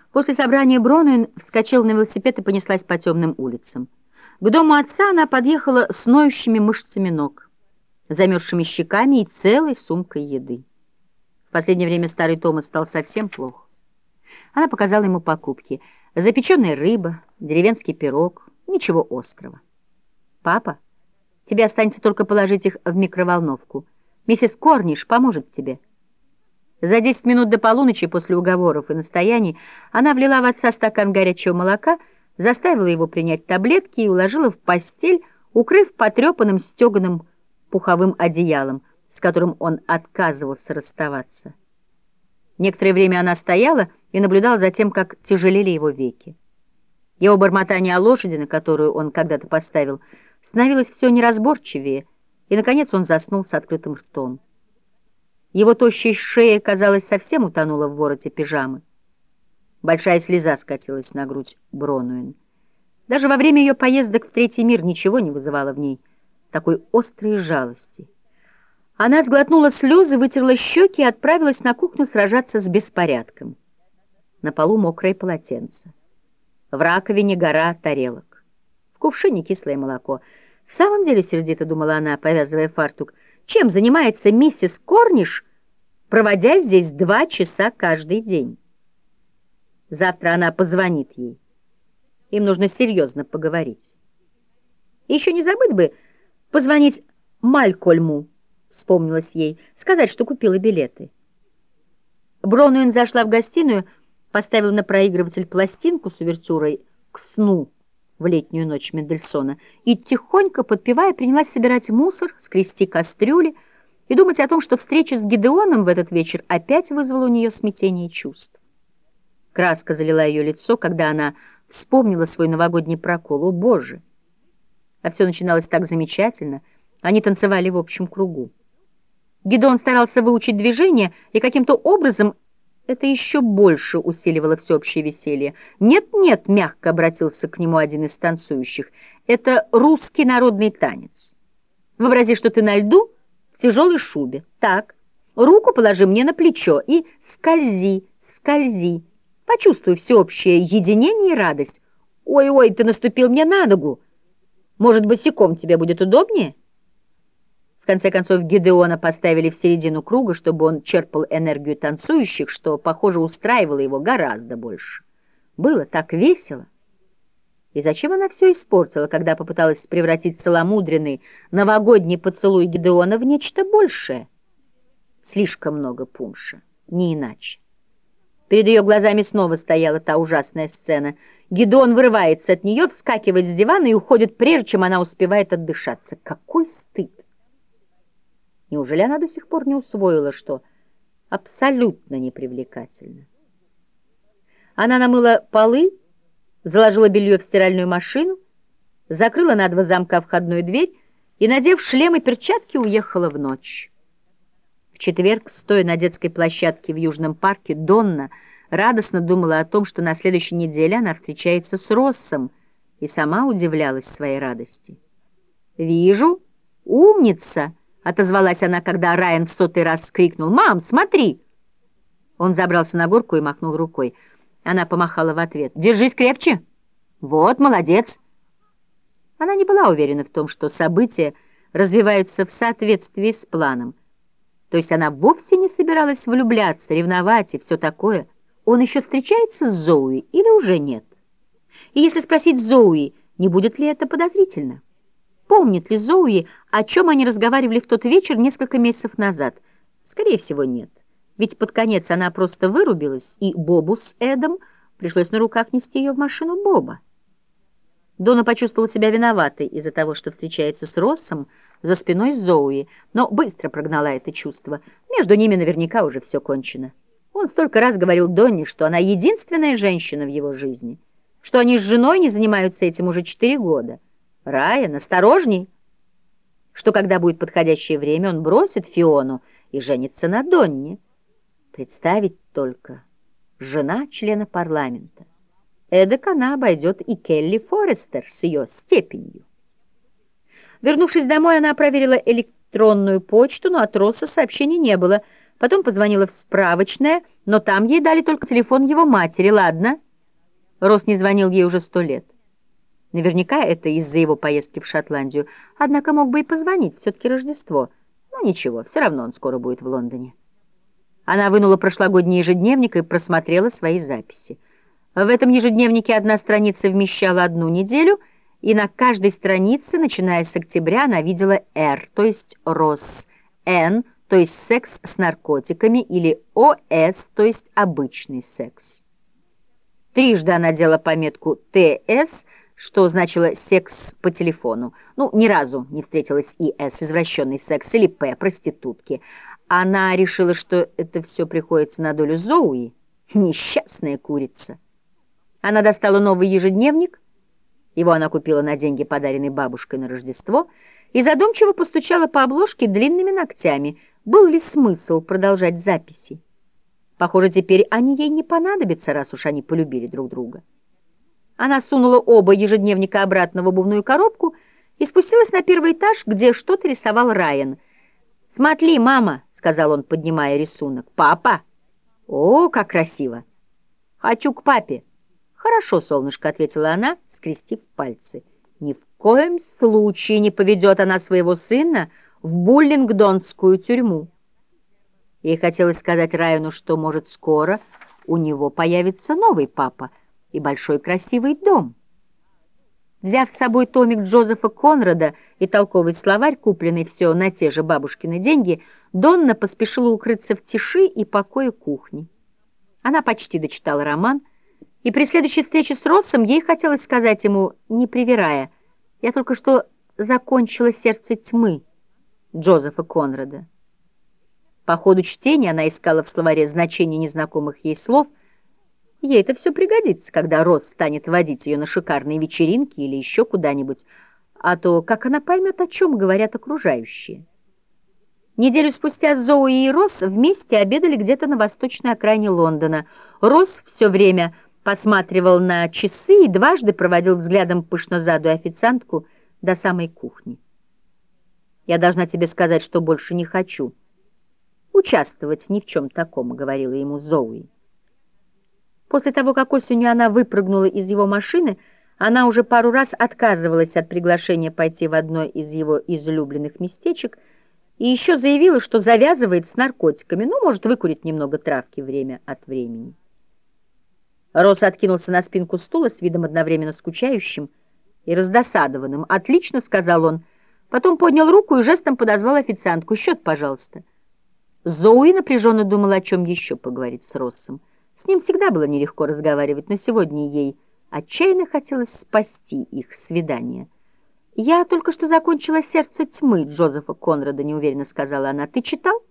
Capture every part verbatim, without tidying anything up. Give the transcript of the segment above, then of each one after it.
После собрания Бронуин вскочила на велосипед и понеслась по темным улицам. К дому отца она подъехала с ноющими мышцами ног, замерзшими щеками и целой сумкой еды. В последнее время старый Томас стал совсем плох. Она показала ему покупки. Запеченная рыба, деревенский пирог, ничего острого. «Папа, тебе останется только положить их в микроволновку. Миссис Корниш поможет тебе». За десять минут до полуночи после уговоров и настояний она влила в отца стакан горячего молока, заставила его принять таблетки и уложила в постель, укрыв потрепанным стеганым пуховым одеялом, с которым он отказывался расставаться. Некоторое время она стояла и наблюдала за тем, как тяжелели его веки. Его бормотание о лошади, на которую он когда-то поставил, становилось все неразборчивее, и, наконец, он заснул с открытым ртом. Его тощая шея, казалось, совсем утонула в вороте пижамы. Большая слеза скатилась на грудь Бронуин. Даже во время ее поездок в третий мир ничего не вызывало в ней такой острой жалости. Она сглотнула слезы, вытерла щеки и отправилась на кухню сражаться с беспорядком. На полу мокрое полотенце. В раковине гора тарелок. В кувшине кислое молоко. В самом деле, сердито думала она, повязывая фартук, чем занимается миссис Корниш, проводя здесь два часа каждый день? Завтра она позвонит ей. Им нужно серьезно поговорить. И еще не забыть бы позвонить Малькольму, вспомнилось ей, сказать, что купила билеты. Бронуин зашла в гостиную, поставила на проигрыватель пластинку с увертюрой к сну в летнюю ночь Мендельсона и, тихонько подпевая, принялась собирать мусор, скрести кастрюли и думать о том, что встреча с Гидеоном в этот вечер опять вызвала у нее смятение чувств. Краска залила ее лицо, когда она вспомнила свой новогодний прокол. О, Боже! А все начиналось так замечательно. Они танцевали в общем кругу. Гидеон старался выучить движение, и каким-то образом это еще больше усиливало всеобщее веселье. «Нет-нет», — мягко обратился к нему один из танцующих, — «это русский народный танец. Вообрази, что ты на льду в тяжелой шубе. Так, руку положи мне на плечо и скользи, скользи. Почувствуй всеобщее единение и радость. Ой-ой, ты наступил мне на ногу. Может, босиком тебе будет удобнее?» В конце концов, Гидеона поставили в середину круга, чтобы он черпал энергию танцующих, что, похоже, устраивало его гораздо больше. Было так весело. И зачем она все испортила, когда попыталась превратить целомудренный новогодний поцелуй Гидеона в нечто большее? Слишком много пунша, не иначе. Перед ее глазами снова стояла та ужасная сцена. Гидеон вырывается от нее, вскакивает с дивана и уходит, прежде чем она успевает отдышаться. Какой стыд! Неужели она до сих пор не усвоила, что абсолютно непривлекательно? Она намыла полы, заложила белье в стиральную машину, закрыла на два замка входную дверь и, надев шлем и перчатки, уехала в ночь. В четверг, стоя на детской площадке в Южном парке, Донна радостно думала о том, что на следующей неделе она встречается с Россом, и сама удивлялась своей радости. «Вижу, умница!» — отозвалась она, когда Райан в сотый раз скрикнул: «Мам, смотри!» Он забрался на горку и махнул рукой. Она помахала в ответ: «Держись крепче! Вот, молодец!» Она не была уверена в том, что события развиваются в соответствии с планом. То есть она вовсе не собиралась влюбляться, ревновать и все такое. Он еще встречается с Зоуи или уже нет? И если спросить Зоуи, не будет ли это подозрительно? Помнит ли Зоуи, о чем они разговаривали в тот вечер несколько месяцев назад? Скорее всего, нет. Ведь под конец она просто вырубилась, и Бобу с Эдом пришлось на руках нести ее в машину Боба. Дона почувствовала себя виноватой из-за того, что встречается с Россом за спиной Зоуи, но быстро прогнала это чувство. Между ними наверняка уже все кончено. Он столько раз говорил Донне, что она единственная женщина в его жизни, что они с женой не занимаются этим уже четыре года. Райан, осторожней, что когда будет подходящее время, он бросит Фиону и женится на Донне. Представить только, жена члена парламента. Эдак она обойдет и Келли Форестер с ее степенью. Вернувшись домой, она проверила электронную почту, но от Росса сообщений не было. Потом позвонила в справочное, но там ей дали только телефон его матери. Ладно, Росс не звонил ей уже сто лет. Наверняка это из-за его поездки в Шотландию. Однако мог бы и позвонить, все-таки Рождество. Ну ничего, все равно он скоро будет в Лондоне. Она вынула прошлогодний ежедневник и просмотрела свои записи. В этом ежедневнике одна страница вмещала одну неделю, и на каждой странице, начиная с октября, она видела «Р», то есть «Росс», «Н», то есть «секс с наркотиками», или «О С», то есть «обычный секс». Трижды она делала пометку «Т С», что значило «секс по телефону». Ну, ни разу не встретилась И С, извращенный секс, или П, проститутки. Она решила, что это все приходится на долю Зоуи, несчастная курица. Она достала новый ежедневник, его она купила на деньги, подаренные бабушкой на Рождество, и задумчиво постучала по обложке длинными ногтями. Был ли смысл продолжать записи? Похоже, теперь они ей не понадобятся, раз уж они полюбили друг друга. Она сунула оба ежедневника обратно в обувную коробку и спустилась на первый этаж, где что-то рисовал Райан. «Смотри, мама», — сказал он, поднимая рисунок. «Папа? О, как красиво! Хочу к папе». «Хорошо, солнышко», — ответила она, скрестив пальцы. «Ни в коем случае не поведет она своего сына в Буллингдонскую тюрьму». Ей хотелось сказать Райану, что, может, скоро у него появится новый папа и большой красивый дом. Взяв с собой томик Джозефа Конрада и толковый словарь, купленный все на те же бабушкины деньги, Донна поспешила укрыться в тиши и покое кухни. Она почти дочитала роман, и при следующей встрече с Россом ей хотелось сказать ему, не привирая: «Я только что закончила «Сердце тьмы» Джозефа Конрада». По ходу чтения она искала в словаре значение незнакомых ей слов. Ей это все пригодится, когда Росс станет водить ее на шикарные вечеринки или еще куда-нибудь, а то как она поймет, о чем говорят окружающие? Неделю спустя Зоуи и Росс вместе обедали где-то на восточной окраине Лондона. Росс все время посматривал на часы и дважды проводил взглядом пышнозадую официантку до самой кухни. «Я должна тебе сказать, что больше не хочу участвовать ни в чем таком», — говорила ему Зоуи. После того, как осенью она выпрыгнула из его машины, она уже пару раз отказывалась от приглашения пойти в одно из его излюбленных местечек и еще заявила, что завязывает с наркотиками, ну, может, выкурить немного травки время от времени. Росс откинулся на спинку стула с видом одновременно скучающим и раздосадованным. «Отлично», — сказал он. Потом поднял руку и жестом подозвал официантку. «Счет, пожалуйста». Зоуи напряженно думала, о чем еще поговорить с Россом. С ним всегда было нелегко разговаривать, но сегодня ей отчаянно хотелось спасти их свидание. «Я только что закончила «Сердце тьмы» Джозефа Конрада», — неуверенно сказала она. «Ты читал?»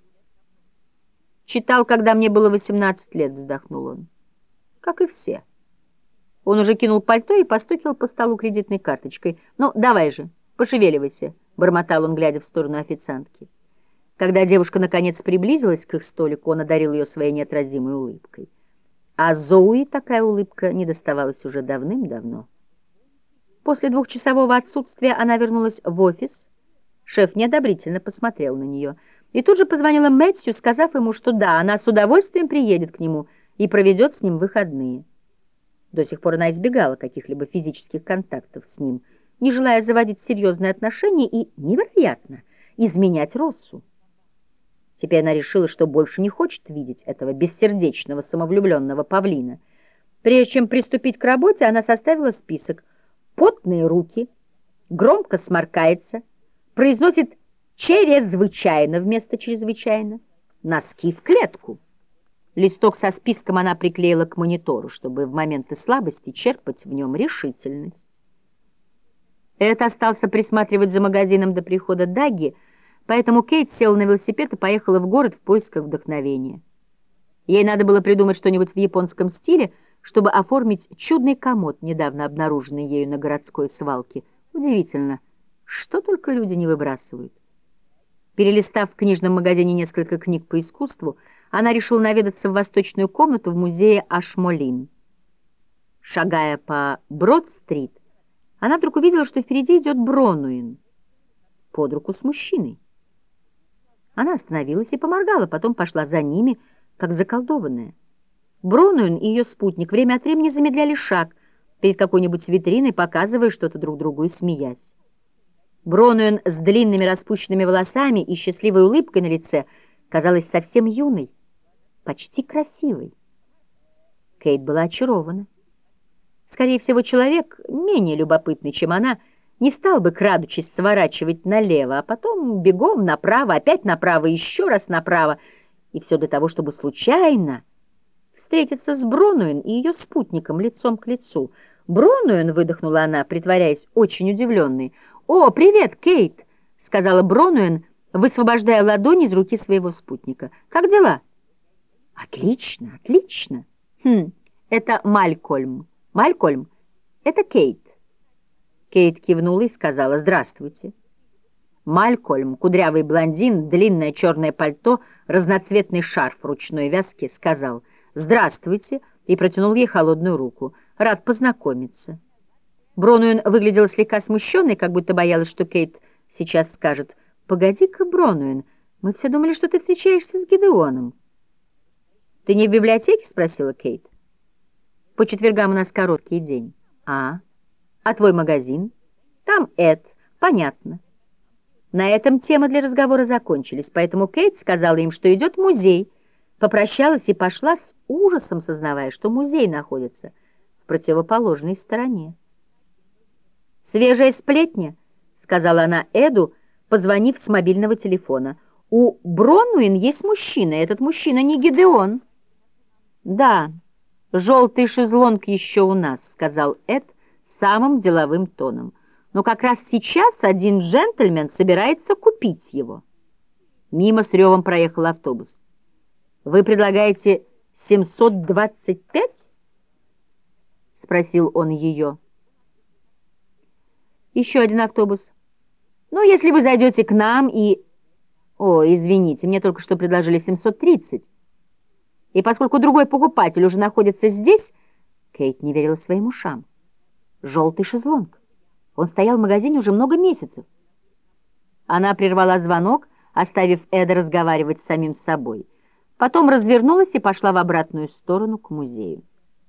«Читал, когда мне было восемнадцать лет», — вздохнул он. «Как и все». Он уже кинул пальто и постукивал по столу кредитной карточкой. «Ну, давай же, пошевеливайся», — бормотал он, глядя в сторону официантки. Когда девушка наконец приблизилась к их столику, он одарил ее своей неотразимой улыбкой. А Зоуи такая улыбка не доставалась уже давным-давно. После двухчасового отсутствия она вернулась в офис. Шеф неодобрительно посмотрел на нее и тут же позвонила Мэтью, сказав ему, что да, она с удовольствием приедет к нему и проведет с ним выходные. До сих пор она избегала каких-либо физических контактов с ним, не желая заводить серьезные отношения и, невероятно, изменять Россу. Теперь она решила, что больше не хочет видеть этого бессердечного, самовлюбленного павлина. Прежде чем приступить к работе, она составила список. Потные руки, громко сморкается, произносит «чрезвычайно» вместо «чрезвычайно», носки в клетку. Листок со списком она приклеила к монитору, чтобы в моменты слабости черпать в нем решительность. Эд остался присматривать за магазином до прихода Даги, поэтому Кейт села на велосипед и поехала в город в поисках вдохновения. Ей надо было придумать что-нибудь в японском стиле, чтобы оформить чудный комод, недавно обнаруженный ею на городской свалке. Удивительно, что только люди не выбрасывают. Перелистав в книжном магазине несколько книг по искусству, она решила наведаться в восточную комнату в музее Ашмолин. Шагая по Брод-стрит, она вдруг увидела, что впереди идет Бронуин под руку с мужчиной. Она остановилась и поморгала, потом пошла за ними, как заколдованная. Бронуэн и ее спутник время от времени замедляли шаг перед какой-нибудь витриной, показывая что-то друг другу и смеясь. Бронуэн с длинными распущенными волосами и счастливой улыбкой на лице казалась совсем юной, почти красивой. Кейт была очарована. Скорее всего, человек, менее любопытный, чем она, не стал бы, крадучись, сворачивать налево, а потом бегом направо, опять направо, еще раз направо, и все для того, чтобы случайно встретиться с Бронуэн и ее спутником лицом к лицу. «Бронуэн!» — выдохнула она, притворяясь очень удивленной. «О, привет, Кейт!» — сказала Бронуэн, высвобождая ладонь из руки своего спутника. «Как дела?» «Отлично, отлично!» «Хм, это Малькольм. Малькольм, это Кейт». Кейт кивнула и сказала «Здравствуйте». Малькольм, кудрявый блондин, длинное черное пальто, разноцветный шарф ручной вязки, сказал «Здравствуйте» и протянул ей холодную руку. «Рад познакомиться». Бронуэн выглядела слегка смущенной, как будто боялась, что Кейт сейчас скажет «Погоди-ка, Бронуэн, мы все думали, что ты встречаешься с Гидеоном». «Ты не в библиотеке?» — спросила Кейт. «По четвергам у нас короткий день». «А? А твой магазин?» «Там Эд. Понятно». На этом темы для разговора закончились, поэтому Кейт сказала им, что идет в музей, попрощалась и пошла с ужасом, сознавая, что музей находится в противоположной стороне. «Свежая сплетня», — сказала она Эду, позвонив с мобильного телефона. «У Бронуэн есть мужчина, этот мужчина не Гидеон». «Да, желтый шезлонг еще у нас», — сказал Эд самым деловым тоном. «Но как раз сейчас один джентльмен собирается купить его». Мимо с ревом проехал автобус. «Вы предлагаете семьсот двадцать пять?» — спросил он ее. «Еще один автобус. Ну, если вы зайдете к нам и...» «О, извините, мне только что предложили семьсот тридцать. И поскольку другой покупатель уже находится здесь...» Кейт не верила своим ушам. «Желтый шезлонг. Он стоял в магазине уже много месяцев». Она прервала звонок, оставив Эда разговаривать с самим собой. Потом развернулась и пошла в обратную сторону к музею.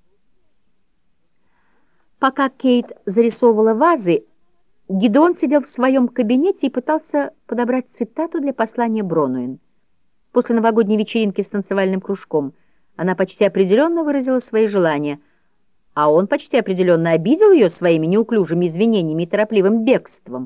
Пока Кейт зарисовывала вазы, Гидеон сидел в своем кабинете и пытался подобрать цитату для послания Бронуэн. После новогодней вечеринки с танцевальным кружком она почти определенно выразила свои желания, а он почти определенно обидел ее своими неуклюжими извинениями и торопливым бегством.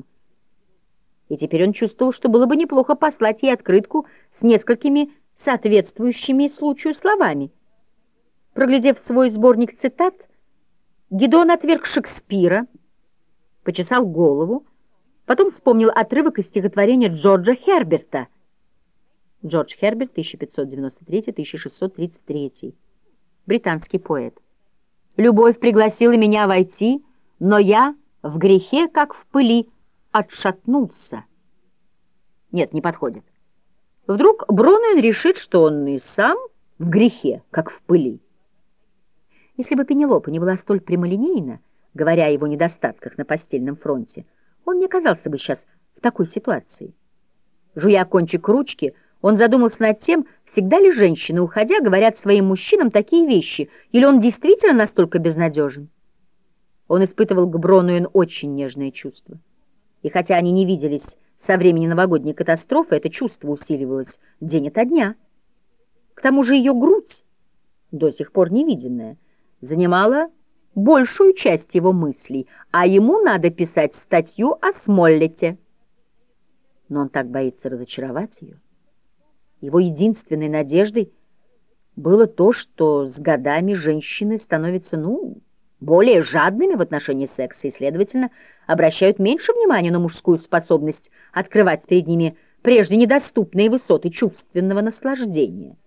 И теперь он чувствовал, что было бы неплохо послать ей открытку с несколькими соответствующими случаю словами. Проглядев свой сборник цитат, Гидеон отверг Шекспира, почесал голову, потом вспомнил отрывок из стихотворения Джорджа Херберта. Джордж Херберт, тысяча пятьсот девяносто третий — тысяча шестьсот тридцать третий, британский поэт. «Любовь пригласила меня войти, но я в грехе, как в пыли, отшатнулся». Нет, не подходит. Вдруг Бронуэн решит, что он и сам в грехе, как в пыли. Если бы Пенелопа не была столь прямолинейна, говоря о его недостатках на постельном фронте, он не оказался бы сейчас в такой ситуации. Жуя кончик ручки, он задумался над тем, всегда ли женщины, уходя, говорят своим мужчинам такие вещи, или он действительно настолько безнадежен. Он испытывал к Бронуэн очень нежное чувство. И хотя они не виделись со времени новогодней катастрофы, это чувство усиливалось день ото дня. К тому же ее грудь, до сих пор невиденная, занимала большую часть его мыслей, а ему надо писать статью о Смоллете. Но он так боится разочаровать ее. Его единственной надеждой было то, что с годами женщины становятся, ну, более жадными в отношении секса и, следовательно, обращают меньше внимания на мужскую способность открывать перед ними прежде недоступные высоты чувственного наслаждения.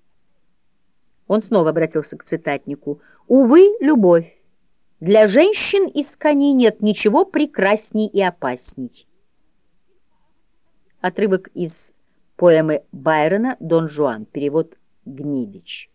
Он снова обратился к цитатнику. «Увы, любовь. Для женщин из коней нет ничего прекрасней и опасней». Отрывок из поэмы Байрона «Дон Жуан», перевод Гнедич.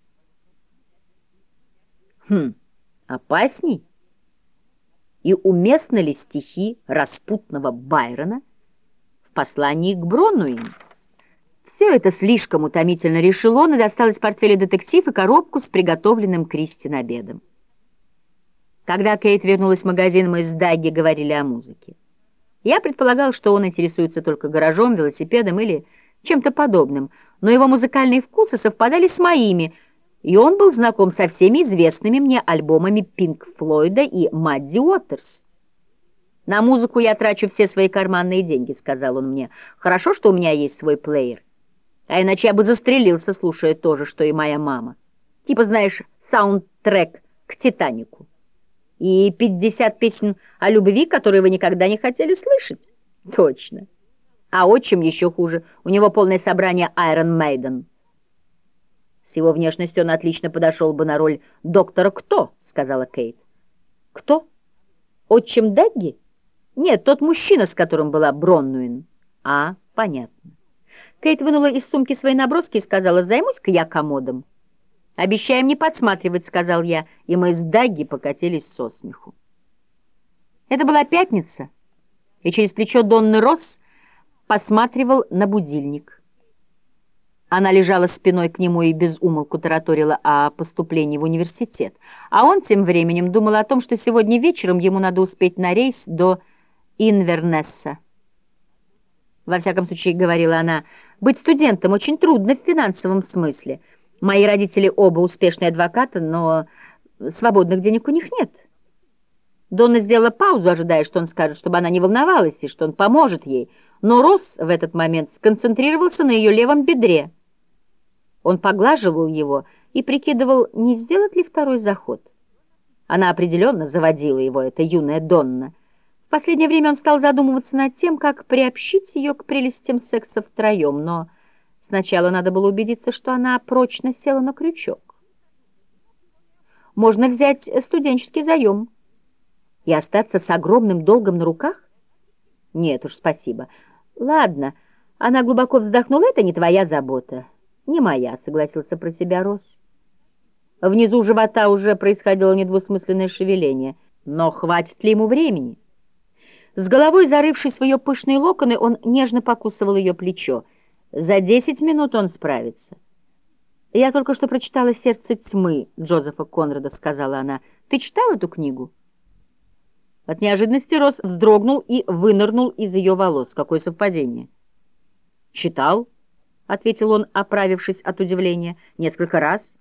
Хм, опасней? И уместны ли стихи распутного Байрона в послании к Бронуэн? Все это слишком утомительно, решил он, и достал из портфеля детектив и коробку с приготовленным Кристин обедом. Когда Кейт вернулась в магазин, мы с Дагги говорили о музыке. Я предполагал, что он интересуется только гаражом, велосипедом или чем-то подобным, но его музыкальные вкусы совпадали с моими, и он был знаком со всеми известными мне альбомами Пинк Флойда и Мадди Уотерс. «На музыку я трачу все свои карманные деньги», — сказал он мне. «Хорошо, что у меня есть свой плеер. А иначе я бы застрелился, слушая то же, что и моя мама. Типа, знаешь, саундтрек к «Титанику». И пятьдесят песен о любви, которые вы никогда не хотели слышать. Точно. А отчим еще хуже. У него полное собрание Iron Maiden. С его внешностью он отлично подошел бы на роль доктора Кто, сказала Кейт. Кто? Отчим Дагги? Нет, тот мужчина, с которым была Броннуин. А, понятно. Кейт вынула из сумки свои наброски и сказала, займусь-ка я комодом. «Обещаем не подсматривать», — сказал я, и мы с Дагги покатились со смеху. Это была пятница, и через плечо Донны Росс посматривал на будильник. Она лежала спиной к нему и без умолку тараторила о поступлении в университет, а он тем временем думал о том, что сегодня вечером ему надо успеть на рейс до Инвернесса. Во всяком случае, говорила она, быть студентом очень трудно в финансовом смысле. Мои родители оба успешные адвокаты, но свободных денег у них нет. Донна сделала паузу, ожидая, что он скажет, чтобы она не волновалась и что он поможет ей, но Росс в этот момент сконцентрировался на ее левом бедре. Он поглаживал его и прикидывал, не сделать ли второй заход. Она определенно заводила его, эта юная Донна. В последнее время он стал задумываться над тем, как приобщить ее к прелестям секса втроем, но сначала надо было убедиться, что она прочно села на крючок. Можно взять студенческий заем и остаться с огромным долгом на руках? Нет уж, спасибо. Ладно, она глубоко вздохнула, это не твоя забота. Не моя, согласился про себя Росс. Внизу живота уже происходило недвусмысленное шевеление, но хватит ли ему времени? С головой зарывшись в ее пышные локоны, он нежно покусывал ее плечо. За десять минут он справится. «Я только что прочитала «Сердце тьмы» Джозефа Конрада», — сказала она. «Ты читал эту книгу?» От неожиданности Росс вздрогнул и вынырнул из ее волос. Какое совпадение! «Читал», — ответил он, оправившись от удивления, — «несколько раз».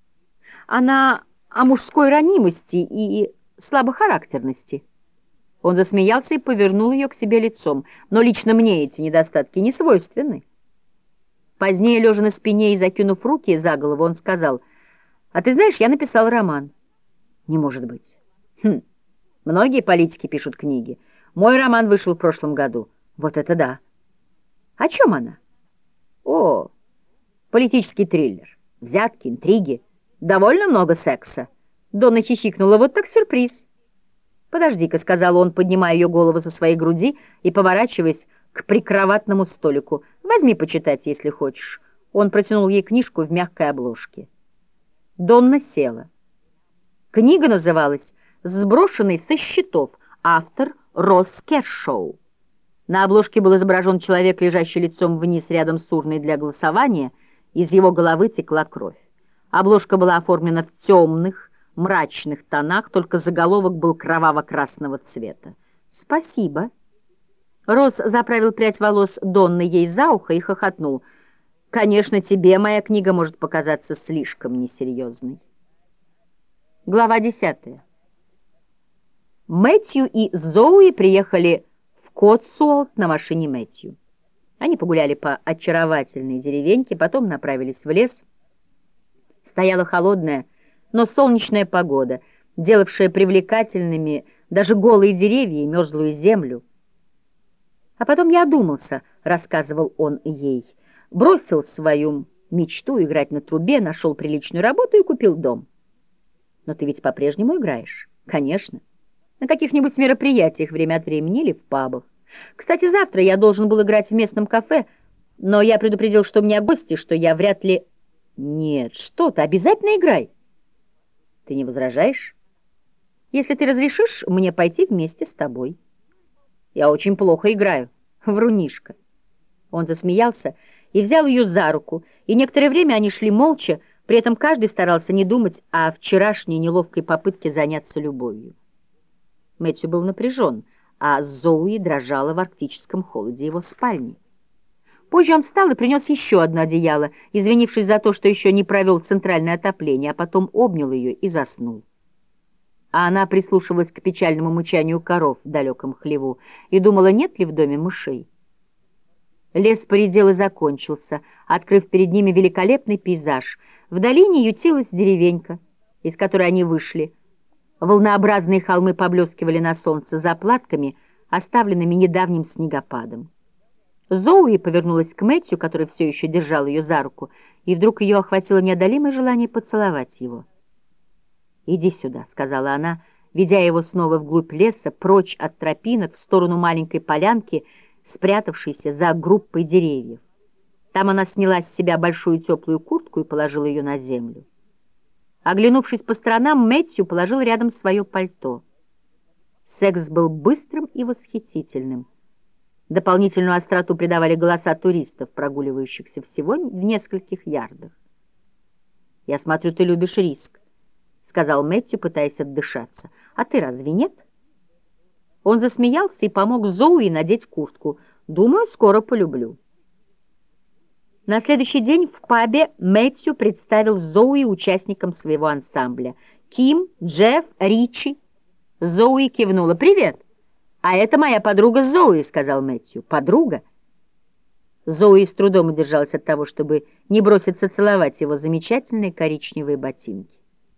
«Она о мужской ранимости и слабохарактерности». Он засмеялся и повернул ее к себе лицом. «Но лично мне эти недостатки не свойственны». Позднее, лежа на спине и закинув руки за голову, он сказал, «А ты знаешь, я написал роман». «Не может быть». «Хм, многие политики пишут книги. Мой роман вышел в прошлом году». «Вот это да». «О чем она?» «О, политический триллер. Взятки, интриги. Довольно много секса». Донна хихикнула, «Вот так сюрприз». «Подожди-ка», — сказал он, поднимая ее голову со своей груди и поворачиваясь к прикроватному столику. «Возьми почитать, если хочешь». Он протянул ей книжку в мягкой обложке. Донна села. Книга называлась «Сброшенный со счетов», автор Росс Кершоу. На обложке был изображен человек, лежащий лицом вниз рядом с урной для голосования, из его головы текла кровь. Обложка была оформлена в темных, мрачных тонах, только заголовок был кроваво-красного цвета. «Спасибо». Росс заправил прядь волос Донны ей за ухо и хохотнул. «Конечно, тебе моя книга может показаться слишком несерьезной». Глава десятая. Мэтью и Зоуи приехали в Котсуолт на машине Мэтью. Они погуляли по очаровательной деревеньке, потом направились в лес. Стояла холодная, но солнечная погода, делавшая привлекательными даже голые деревья и мерзлую землю. «А потом я одумался», — рассказывал он ей, бросил свою мечту играть на трубе, нашел приличную работу и купил дом. «Но ты ведь по-прежнему играешь?» «Конечно. На каких-нибудь мероприятиях время от времени или в пабах. Кстати, завтра я должен был играть в местном кафе, но я предупредил, что у меня гости, что я вряд ли...» «Нет, что ты, обязательно играй!» «Ты не возражаешь? Если ты разрешишь мне пойти вместе с тобой?» «Я очень плохо играю, врунишка». Он засмеялся и взял ее за руку, и некоторое время они шли молча, при этом каждый старался не думать о вчерашней неловкой попытке заняться любовью. Мэтью был напряжен, а Зоуи дрожала в арктическом холоде его спальни. Позже он встал и принес еще одно одеяло, извинившись за то, что еще не провел центральное отопление, а потом обнял ее и заснул. А она прислушивалась к печальному мычанию коров в далеком хлеву и думала, нет ли в доме мышей. Лес поредел и закончился, открыв перед ними великолепный пейзаж. В долине ютилась деревенька, из которой они вышли. Волнообразные холмы поблескивали на солнце заплатками, оставленными недавним снегопадом. Зоуи повернулась к Мэтью, который все еще держал ее за руку, и вдруг ее охватило неодолимое желание поцеловать его. «Иди сюда», — сказала она, ведя его снова вглубь леса, прочь от тропинок, в сторону маленькой полянки, спрятавшейся за группой деревьев. Там она сняла с себя большую теплую куртку и положила ее на землю. Оглянувшись по сторонам, Мэтью положил рядом свое пальто. Секс был быстрым и восхитительным. Дополнительную остроту придавали голоса туристов, прогуливающихся всего в нескольких ярдах. «Я смотрю, ты любишь риск», — сказал Мэтью, пытаясь отдышаться. «А ты разве нет?» Он засмеялся и помог Зоуи надеть куртку. «Думаю, скоро полюблю». На следующий день в пабе Мэтью представил Зоуи участникам своего ансамбля. Ким, Джефф, Ричи. Зоуи кивнула. «Привет! А это моя подруга Зоуи», — сказал Мэтью. «Подруга?» Зоуи с трудом удержалась от того, чтобы не броситься целовать его замечательные коричневые ботинки.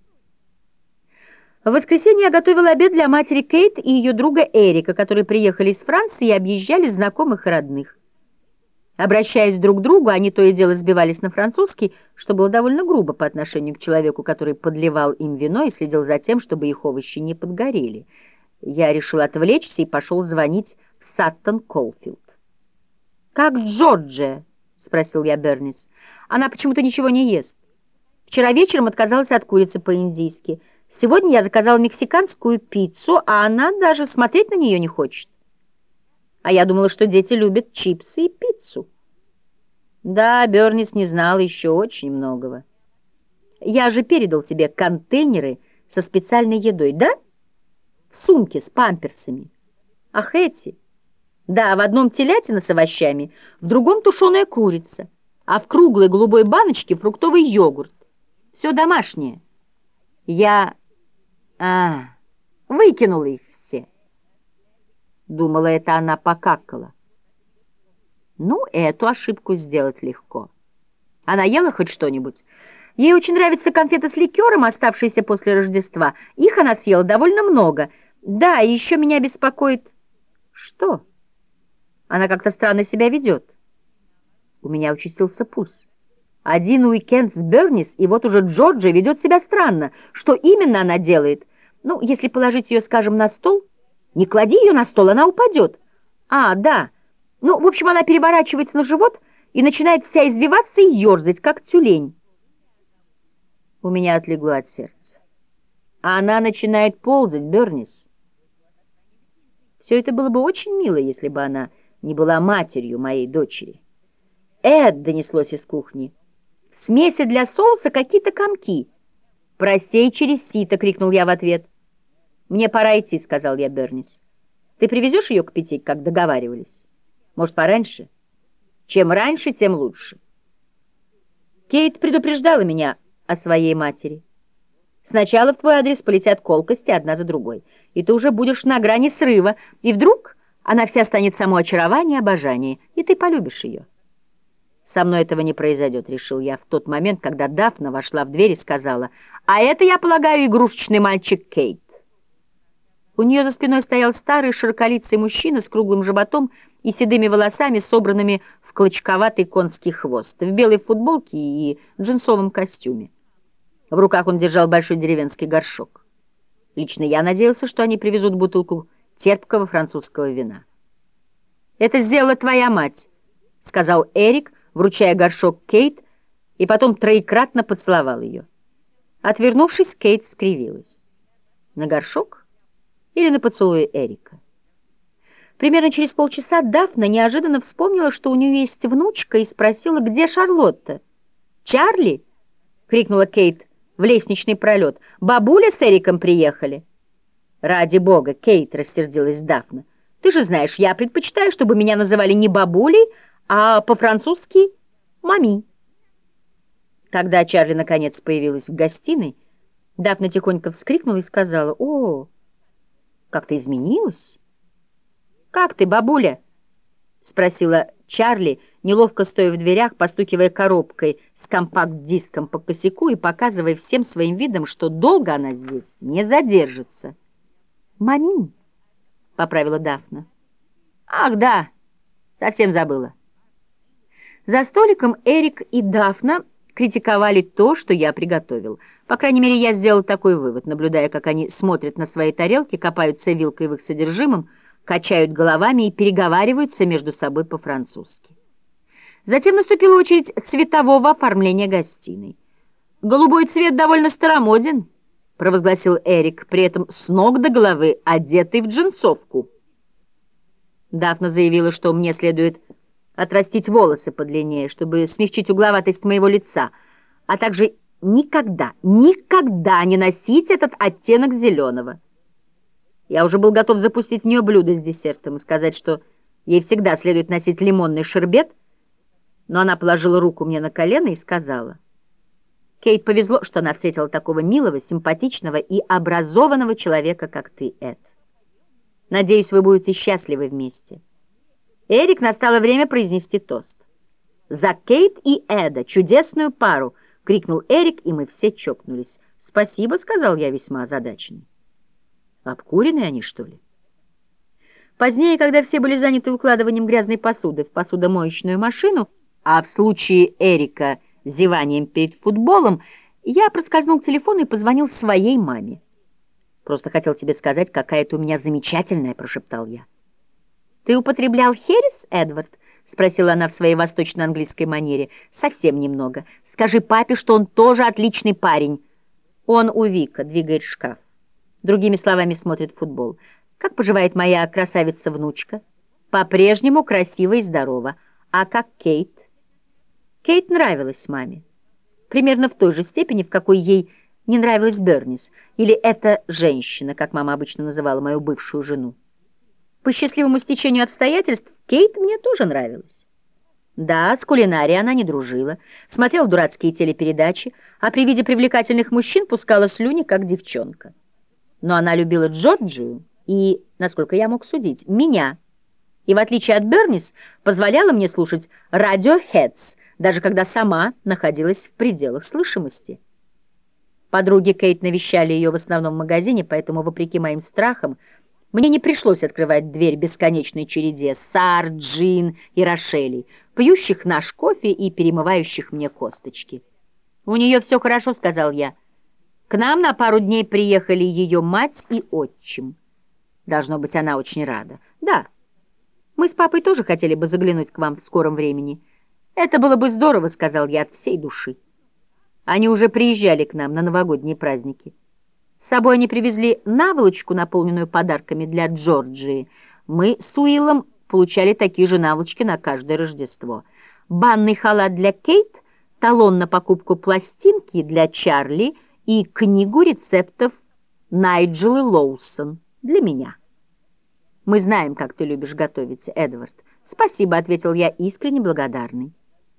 В воскресенье я готовила обед для матери Кейт и ее друга Эрика, которые приехали из Франции и объезжали знакомых и родных. Обращаясь друг к другу, они то и дело сбивались на французский, что было довольно грубо по отношению к человеку, который подливал им вино и следил за тем, чтобы их овощи не подгорели. Я решил отвлечься и пошел звонить в Саттон-Колфилд. «Как Джорджия?» — спросил я Бернис. «Она почему-то ничего не ест. Вчера вечером отказалась от курицы по-индийски. Сегодня я заказал мексиканскую пиццу, а она даже смотреть на нее не хочет. А я думала, что дети любят чипсы и пиццу». Да, Бернис не знал еще очень многого. «Я же передал тебе контейнеры со специальной едой, да? В сумке с памперсами. Ах, эти? Да, в одном телятина с овощами, в другом тушеная курица, а в круглой голубой баночке фруктовый йогурт. Все домашнее. Я... А, выкинула их все». Думала, это она покакала. Ну, эту ошибку сделать легко. Она ела хоть что-нибудь? Ей очень нравятся конфеты с ликером, оставшиеся после Рождества. Их она съела довольно много. Да, и еще меня беспокоит... Что? Она как-то странно себя ведет. У меня участился пульс. Один уикенд с Бернис, и вот уже Джорджия ведет себя странно. Что именно она делает? Ну, если положить ее, скажем, на стол... Не клади ее на стол, она упадет. А, да. Ну, в общем, она переворачивается на живот и начинает вся извиваться и ерзать, как тюлень. У меня отлегло от сердца. А она начинает ползать, Бернис. Все это было бы очень мило, если бы она не была матерью моей дочери. «Эд!» — донеслось из кухни. «В смеси для соуса какие-то комки». «Просей через сито!» — крикнул я в ответ. «Мне пора идти», — сказал я Бернис. «Ты привезешь ее к пяти, как договаривались? Может, пораньше? Чем раньше, тем лучше». Кейт предупреждала меня о своей матери. «Сначала в твой адрес полетят колкости одна за другой, и ты уже будешь на грани срыва, и вдруг она вся станет само очарование и обожание, и ты полюбишь ее». «Со мной этого не произойдет», — решил я в тот момент, когда Дафна вошла в дверь и сказала: «А это, я полагаю, игрушечный мальчик Кейт». У нее за спиной стоял старый широколицый мужчина с круглым животом и седыми волосами, собранными в клочковатый конский хвост, в белой футболке и джинсовом костюме. В руках он держал большой деревенский горшок. Лично я надеялся, что они привезут бутылку терпкого французского вина. «Это сделала твоя мать», — сказал Эрик, вручая горшок Кейт, и потом троекратно поцеловал ее. Отвернувшись, Кейт скривилась. На горшок или на поцелуй Эрика? Примерно через полчаса Дафна неожиданно вспомнила, что у нее есть внучка, и спросила, где Шарлотта. «Чарли?» — крикнула Кейт в лестничный пролет. «Бабуля с Эриком приехали». «Ради бога, Кейт!» — рассердилась Дафна. «Ты же знаешь, я предпочитаю, чтобы меня называли не бабулей, а по-французски «мами». Когда Чарли наконец появилась в гостиной, Дафна тихонько вскрикнула и сказала: «О, как ты изменилась!» «Как ты, бабуля?» — спросила Чарли, неловко стоя в дверях, постукивая коробкой с компакт-диском по косяку и показывая всем своим видом, что долго она здесь не задержится. «Мами», — поправила Дафна. «Ах, да, совсем забыла». За столиком Эрик и Дафна критиковали то, что я приготовил. По крайней мере, я сделал такой вывод, наблюдая, как они смотрят на свои тарелки, копаются вилкой в их содержимом, качают головами и переговариваются между собой по-французски. Затем наступила очередь цветового оформления гостиной. «Голубой цвет довольно старомоден», — провозгласил Эрик, при этом с ног до головы одетый в джинсовку. Дафна заявила, что мне следует отрастить волосы подлиннее, чтобы смягчить угловатость моего лица, а также никогда, никогда не носить этот оттенок зеленого. Я уже был готов запустить в нее блюдо с десертом и сказать, что ей всегда следует носить лимонный шербет, но она положила руку мне на колено и сказала: «Кейт, повезло, что она встретила такого милого, симпатичного и образованного человека, как ты, Эд. Надеюсь, вы будете счастливы вместе». Эрик, настало время произнести тост. «За Кейт и Эда, чудесную пару!» — крикнул Эрик, и мы все чокнулись. «Спасибо», — сказал я весьма озадаченный. «Обкуренные они, что ли?» Позднее, когда все были заняты укладыванием грязной посуды в посудомоечную машину, а в случае Эрика зеванием перед футболом, я проскользнул к телефону и позвонил своей маме. «Просто хотел тебе сказать, какая ты у меня замечательная», — прошептал я. «Ты употреблял херес, Эдвард?» — спросила она в своей восточно-английской манере. «Совсем немного. Скажи папе, что он тоже отличный парень. Он у Вика двигает шкаф. Другими словами, смотрит футбол. Как поживает моя красавица-внучка? По-прежнему красива и здорова. А как Кейт?» Кейт нравилась маме. Примерно в той же степени, в какой ей не нравилась Бернис, или эта женщина, как мама обычно называла мою бывшую жену. По счастливому стечению обстоятельств Кейт мне тоже нравилась. Да, с кулинарией она не дружила, смотрела дурацкие телепередачи, а при виде привлекательных мужчин пускала слюни, как девчонка. Но она любила Джорджию и, насколько я мог судить, меня. И, в отличие от Бернис, позволяла мне слушать Radiohead, даже когда сама находилась в пределах слышимости. Подруги Кейт навещали ее в основном в магазине, поэтому, вопреки моим страхам, мне не пришлось открывать дверь бесконечной череде Сар, Джин и Рошелей, пьющих наш кофе и перемывающих мне косточки. «У нее все хорошо», — сказал я. «К нам на пару дней приехали ее мать и отчим. Должно быть, она очень рада. Да, мы с папой тоже хотели бы заглянуть к вам в скором времени. Это было бы здорово», — сказал я от всей души. Они уже приезжали к нам на новогодние праздники. С собой они привезли наволочку, наполненную подарками для Джорджии. Мы с Уиллом получали такие же наволочки на каждое Рождество. Банный халат для Кейт, талон на покупку пластинки для Чарли и книгу рецептов Найджелы Лоусон для меня. «Мы знаем, как ты любишь готовить, Эдвард». «Спасибо», — ответил я, искренне благодарный.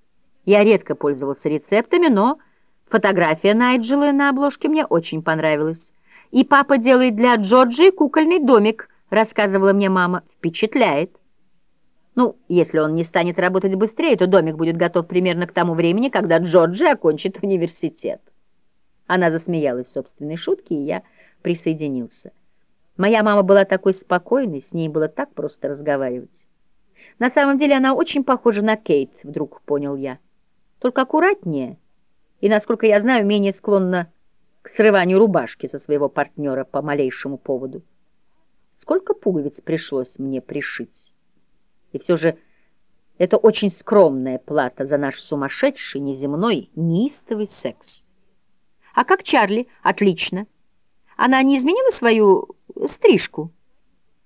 Я редко пользовался рецептами, но фотография Найджелы на обложке мне очень понравилась. «И папа делает для Джорджии кукольный домик», — рассказывала мне мама. «Впечатляет». Ну, если он не станет работать быстрее, то домик будет готов примерно к тому времени, когда Джорджия окончит университет. Она засмеялась собственной шутке, и я присоединился. Моя мама была такой спокойной, с ней было так просто разговаривать. На самом деле она очень похожа на Кейт, вдруг понял я. Только аккуратнее и, насколько я знаю, менее склонна к срыванию рубашки со своего партнера по малейшему поводу. Сколько пуговиц пришлось мне пришить. И все же это очень скромная плата за наш сумасшедший, неземной, неистовый секс. А как Чарли? Отлично. Она не изменила свою стрижку?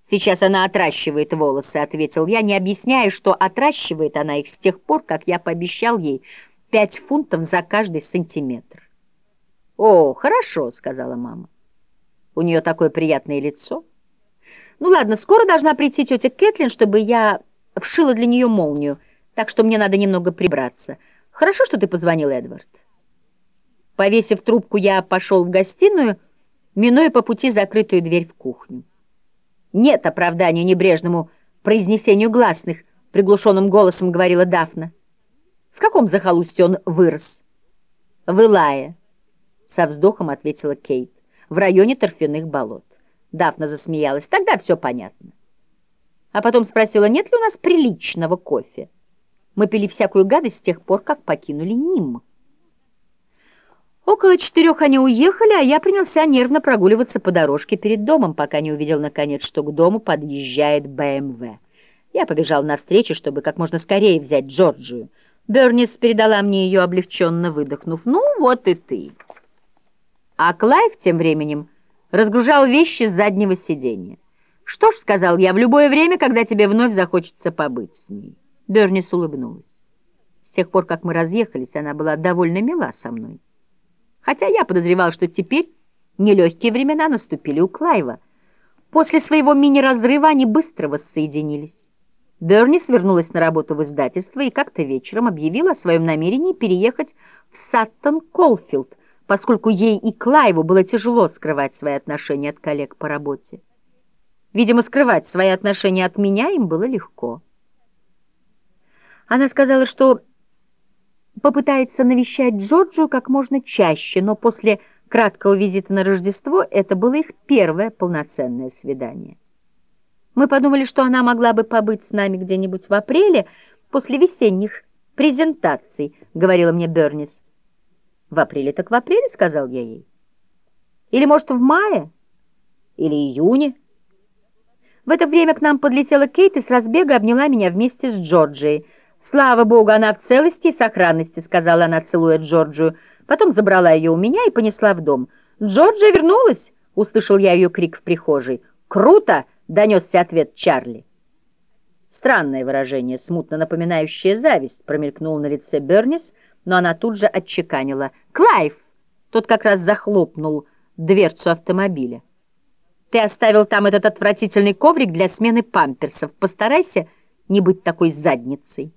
«Сейчас она отращивает волосы», — ответил я, не объясняя, что отращивает она их с тех пор, как я пообещал ей пять фунтов за каждый сантиметр. «О, хорошо», — сказала мама. «У нее такое приятное лицо. Ну ладно, скоро должна прийти тетя Кэтлин, чтобы я вшила для нее молнию, так что мне надо немного прибраться. Хорошо, что ты позвонил, Эдвард». Повесив трубку, я пошел в гостиную, минуя по пути закрытую дверь в кухню. «Нет оправдания небрежному произнесению гласных», — приглушенным голосом говорила Дафна. «В каком захолустье он вырос?» «В Илае», — со вздохом ответила Кейт, — «в районе торфяных болот». Дафна засмеялась. «Тогда все понятно». А потом спросила, нет ли у нас приличного кофе. Мы пили всякую гадость с тех пор, как покинули Ним. Около четырех они уехали, а я принялся нервно прогуливаться по дорожке перед домом, пока не увидел, наконец, что к дому подъезжает Бэ Эм Вэ. Я побежал навстречу, чтобы как можно скорее взять Джорджию. Бернис передала мне ее, облегченно выдохнув. «Ну, вот и ты». А Клайв тем временем разгружал вещи с заднего сиденья. «Что ж», — сказал я, — «в любое время, когда тебе вновь захочется побыть с ней». Бернис улыбнулась. С тех пор, как мы разъехались, она была довольно мила со мной. Хотя я подозревал, что теперь нелегкие времена наступили у Клайва. После своего мини-разрыва они быстро воссоединились. Бернис вернулась на работу в издательство и как-то вечером объявила о своем намерении переехать в Саттон-Колфилд, поскольку ей и Клайву было тяжело скрывать свои отношения от коллег по работе. Видимо, скрывать свои отношения от меня им было легко. Она сказала, что попытается навещать Джорджию как можно чаще, но после краткого визита на Рождество это было их первое полноценное свидание. Мы подумали, что она могла бы побыть с нами где-нибудь в апреле после весенних презентаций, говорила мне Бернис. «В апреле так в апреле», — сказал я ей. «Или, может, в мае? Или июне?» В это время к нам подлетела Кейт и с разбега обняла меня вместе с Джорджией. «Слава Богу, она в целости и сохранности», — сказала она, целуя Джорджию. Потом забрала ее у меня и понесла в дом. «Джорджия вернулась!» — услышал я ее крик в прихожей. «Круто!» — донесся ответ Чарли. Странное выражение, смутно напоминающее зависть, промелькнуло на лице Бернис, но она тут же отчеканила. «Клайв!» — тот как раз захлопнул дверцу автомобиля. «Ты оставил там этот отвратительный коврик для смены памперсов. Постарайся не быть такой задницей».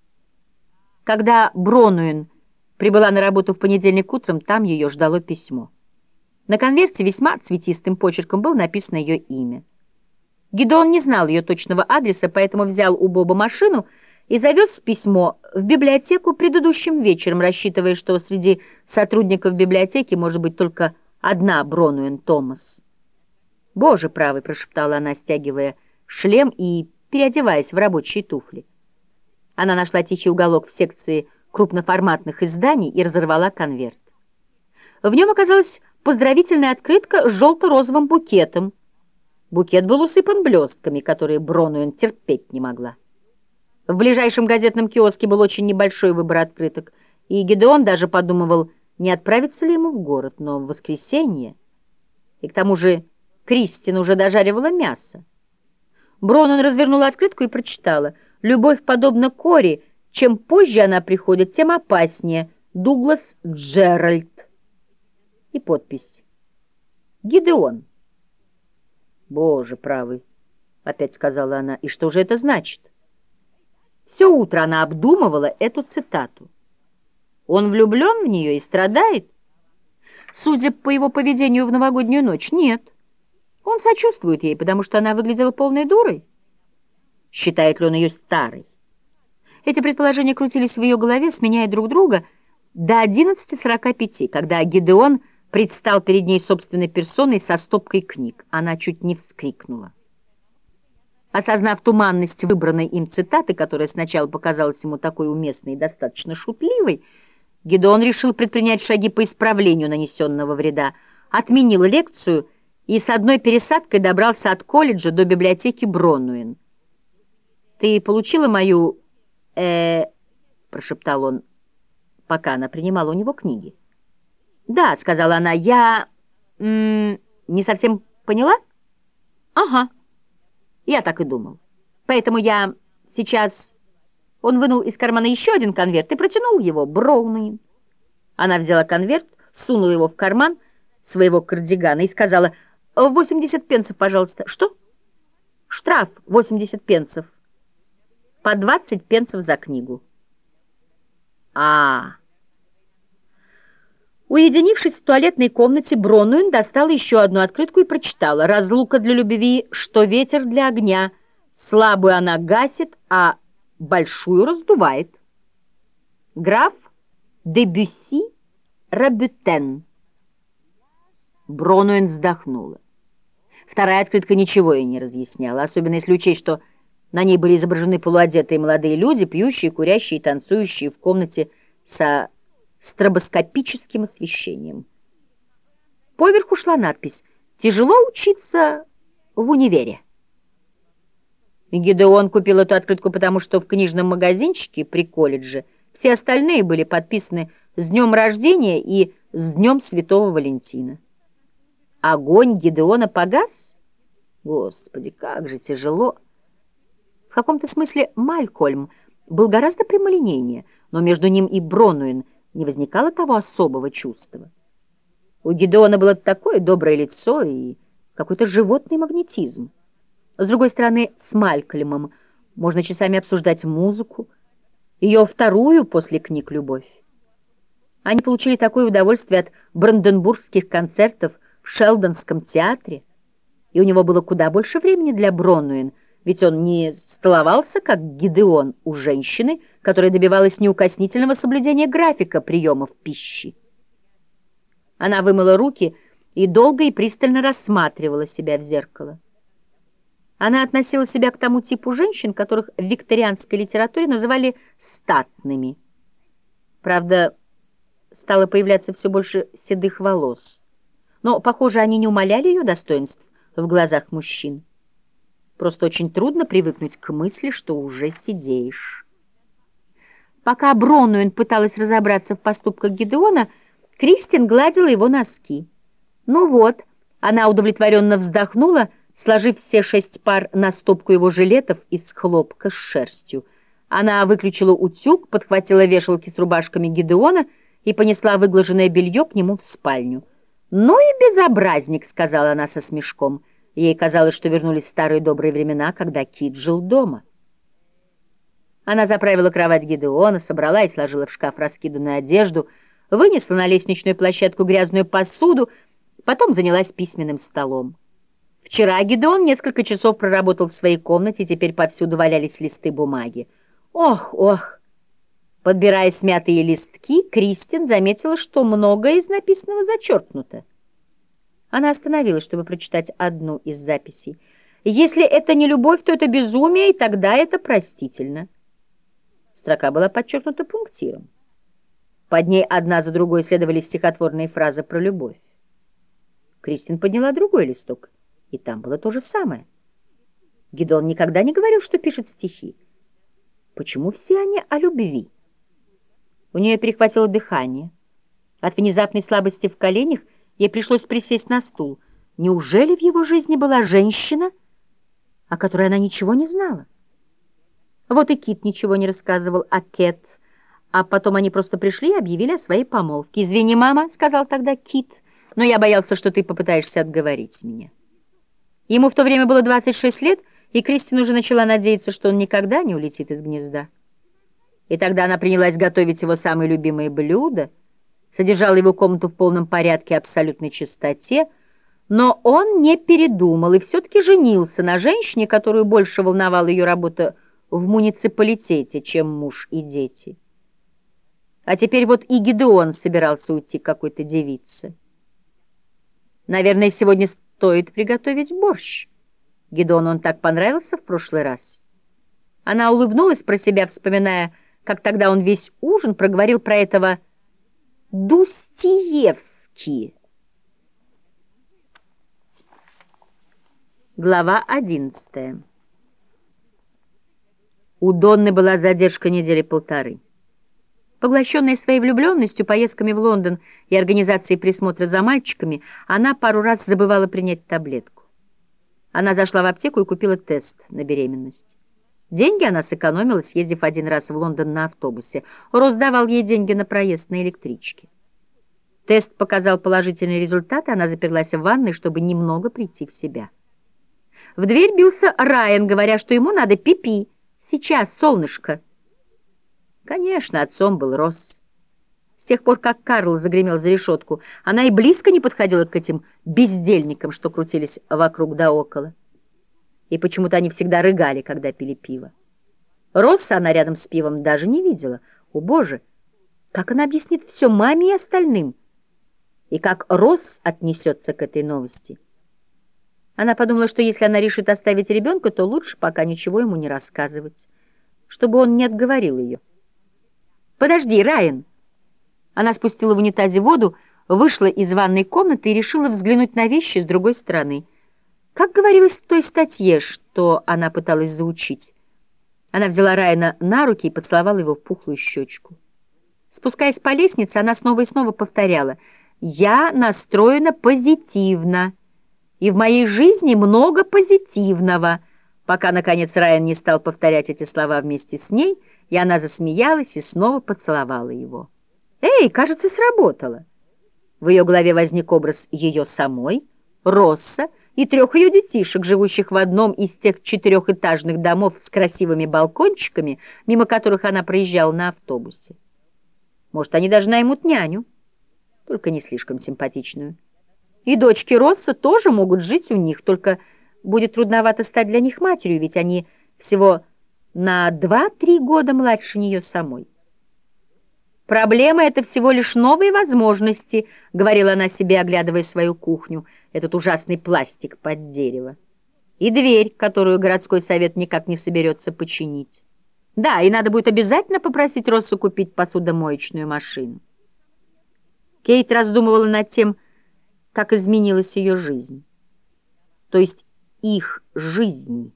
Когда Бронуэн прибыла на работу в понедельник утром, там ее ждало письмо. На конверте весьма цветистым почерком было написано ее имя. Гидеон не знал ее точного адреса, поэтому взял у Боба машину и завез письмо в библиотеку предыдущим вечером, рассчитывая, что среди сотрудников библиотеки может быть только одна Бронуэн Томас. «Боже правый!» — прошептала она, стягивая шлем и переодеваясь в рабочие туфли. Она нашла тихий уголок в секции крупноформатных изданий и разорвала конверт. В нем оказалась поздравительная открытка с желто-розовым букетом. Букет был усыпан блестками, которые Бронуэн терпеть не могла. В ближайшем газетном киоске был очень небольшой выбор открыток, и Гидеон даже подумывал, не отправиться ли ему в город, но в воскресенье. И к тому же Кристин уже дожаривала мясо. Бронуэн развернула открытку и прочитала: «Любовь подобна Кори, чем позже она приходит, тем опаснее. Дуглас Джеральд». И подпись: «Гидеон». «Боже правый», — опять сказала она, — «и что же это значит?» Все утро она обдумывала эту цитату. Он влюблен в нее и страдает? Судя по его поведению в новогоднюю ночь, нет. Он сочувствует ей, потому что она выглядела полной дурой. Считает ли он ее старой? Эти предположения крутились в ее голове, сменяя друг друга до одиннадцати сорока пяти, когда Гидеон предстал перед ней собственной персоной со стопкой книг. Она чуть не вскрикнула. Осознав туманность выбранной им цитаты, которая сначала показалась ему такой уместной и достаточно шутливой, Гидеон решил предпринять шаги по исправлению нанесенного вреда, отменил лекцию и с одной пересадкой добрался от колледжа до библиотеки Бронуэн. «Ты получила мою... э прошептал он, пока она принимала у него книги. «Да», — сказала она, — «я... М -м, не совсем поняла?» «Ага». Я так и думал. Поэтому я сейчас...» Он вынул из кармана еще один конверт и протянул его Броунуин. Она взяла конверт, сунула его в карман своего кардигана и сказала: «восемьдесят пенсов, пожалуйста». «Что?» «Штраф восемьдесят пенсов. По двадцать пенсов за книгу». А, Уединившись в туалетной комнате, Бронуин достала еще одну открытку и прочитала: «Разлука для любви, что ветер для огня. Слабую она гасит, а большую раздувает. Граф де Бюсси Рабютен». Бронуин вздохнула. Вторая открытка ничего ей не разъясняла, особенно если учесть, что на ней были изображены полуодетые молодые люди, пьющие, курящие и танцующие в комнате со стробоскопическим освещением. Поверху шла надпись: «Тяжело учиться в универе». Гидеон купил эту открытку, потому что в книжном магазинчике при колледже все остальные были подписаны «С днем рождения» и «С днем Святого Валентина». Огонь Гидеона погас? Господи, как же тяжело! В каком-то смысле Малькольм был гораздо прямолинейнее, но между ним и Бронуин не возникало того особого чувства. У Гидеона было такое доброе лицо и какой-то животный магнетизм. С другой стороны, с Малькольмом можно часами обсуждать музыку, ее вторую после книг любовь. Они получили такое удовольствие от бранденбургских концертов в Шелдонском театре, и у него было куда больше времени для Бронуин, ведь он не столовался, как Гидеон, у женщины, которая добивалась неукоснительного соблюдения графика приемов пищи. Она вымыла руки и долго и пристально рассматривала себя в зеркало. Она относила себя к тому типу женщин, которых в викторианской литературе называли статными. Правда, стало появляться все больше седых волос, но, похоже, они не умаляли ее достоинств в глазах мужчин. Просто очень трудно привыкнуть к мысли, что уже сидеешь. Пока Бронуин пыталась разобраться в поступках Гидеона, Кристин гладила его носки. Ну вот, она удовлетворенно вздохнула, сложив все шесть пар на стопку его жилетов из хлопка с шерстью. Она выключила утюг, подхватила вешалки с рубашками Гидеона и понесла выглаженное белье к нему в спальню. «Ну и безобразник», — сказала она со смешком. Ей казалось, что вернулись старые добрые времена, когда Кит жил дома. Она заправила кровать Гидеона, собрала и сложила в шкаф раскиданную одежду, вынесла на лестничную площадку грязную посуду, потом занялась письменным столом. Вчера Гидеон несколько часов проработал в своей комнате, и теперь повсюду валялись листы бумаги. Ох, ох! Подбирая смятые листки, Кристин заметила, что многое из написанного зачеркнуто. Она остановилась, чтобы прочитать одну из записей. «Если это не любовь, то это безумие, и тогда это простительно». Строка была подчеркнута пунктиром. Под ней одна за другой следовали стихотворные фразы про любовь. Кристин подняла другой листок, и там было то же самое. Гидеон никогда не говорил, что пишет стихи. Почему все они о любви? У нее перехватило дыхание. От внезапной слабости в коленях ей пришлось присесть на стул. Неужели в его жизни была женщина, о которой она ничего не знала? Вот и Кит ничего не рассказывал о Кэт, а потом они просто пришли и объявили о своей помолвке. «Извини, мама», — сказал тогда Кит, — «но я боялся, что ты попытаешься отговорить меня». Ему в то время было двадцать шесть лет, и Кристин уже начала надеяться, что он никогда не улетит из гнезда. И тогда она принялась готовить его самые любимые блюда, содержала его комнату в полном порядке и абсолютной чистоте, но он не передумал и все-таки женился на женщине, которую больше волновала ее работа в муниципалитете, чем муж и дети. А теперь вот и Гидеон собирался уйти к какой-то девице. Наверное, сегодня стоит приготовить борщ. Гидеону он так понравился в прошлый раз. Она улыбнулась про себя, вспоминая, как тогда он весь ужин проговорил про этого Дустиевски. Глава одиннадцатая. У Донны была задержка недели полторы. Поглощенная своей влюбленностью, поездками в Лондон и организацией присмотра за мальчиками, она пару раз забывала принять таблетку. Она зашла в аптеку и купила тест на беременность. Деньги она сэкономила, съездив один раз в Лондон на автобусе. Росс давал ей деньги на проезд на электричке. Тест показал положительный результат, и она заперлась в ванной, чтобы немного прийти в себя. В дверь бился Райан, говоря, что ему надо пипи. Сейчас, солнышко. Конечно, отцом был Росс. С тех пор, как Карл загремел за решетку, она и близко не подходила к этим бездельникам, что крутились вокруг да около. И почему-то они всегда рыгали, когда пили пиво. Росса она рядом с пивом даже не видела. О, Боже! Как она объяснит все маме и остальным? И как Росс отнесется к этой новости? Она подумала, что если она решит оставить ребенка, то лучше пока ничего ему не рассказывать, чтобы он не отговорил ее. «Подожди, Райан!» Она спустила в унитазе воду, вышла из ванной комнаты и решила взглянуть на вещи с другой стороны. Как говорилось в той статье, что она пыталась заучить? Она взяла Райана на руки и поцеловала его в пухлую щечку. Спускаясь по лестнице, она снова и снова повторяла: «Я настроена позитивно, и в моей жизни много позитивного», пока, наконец, Райан не стал повторять эти слова вместе с ней, и она засмеялась и снова поцеловала его. «Эй, кажется, сработало!» В ее голове возник образ ее самой, Росса и трех ее детишек, живущих в одном из тех четырехэтажных домов с красивыми балкончиками, мимо которых она проезжала на автобусе. Может, они даже наймут няню, только не слишком симпатичную. И дочки Росса тоже могут жить у них, только будет трудновато стать для них матерью, ведь они всего на два-три года младше нее самой. «Проблема — это всего лишь новые возможности», — говорила она себе, оглядывая свою кухню, этот ужасный пластик под дерево. И дверь, которую городской совет никак не соберется починить. Да, и надо будет обязательно попросить Россу купить посудомоечную машину. Кейт раздумывала над тем, как изменилась ее жизнь. То есть их жизнь.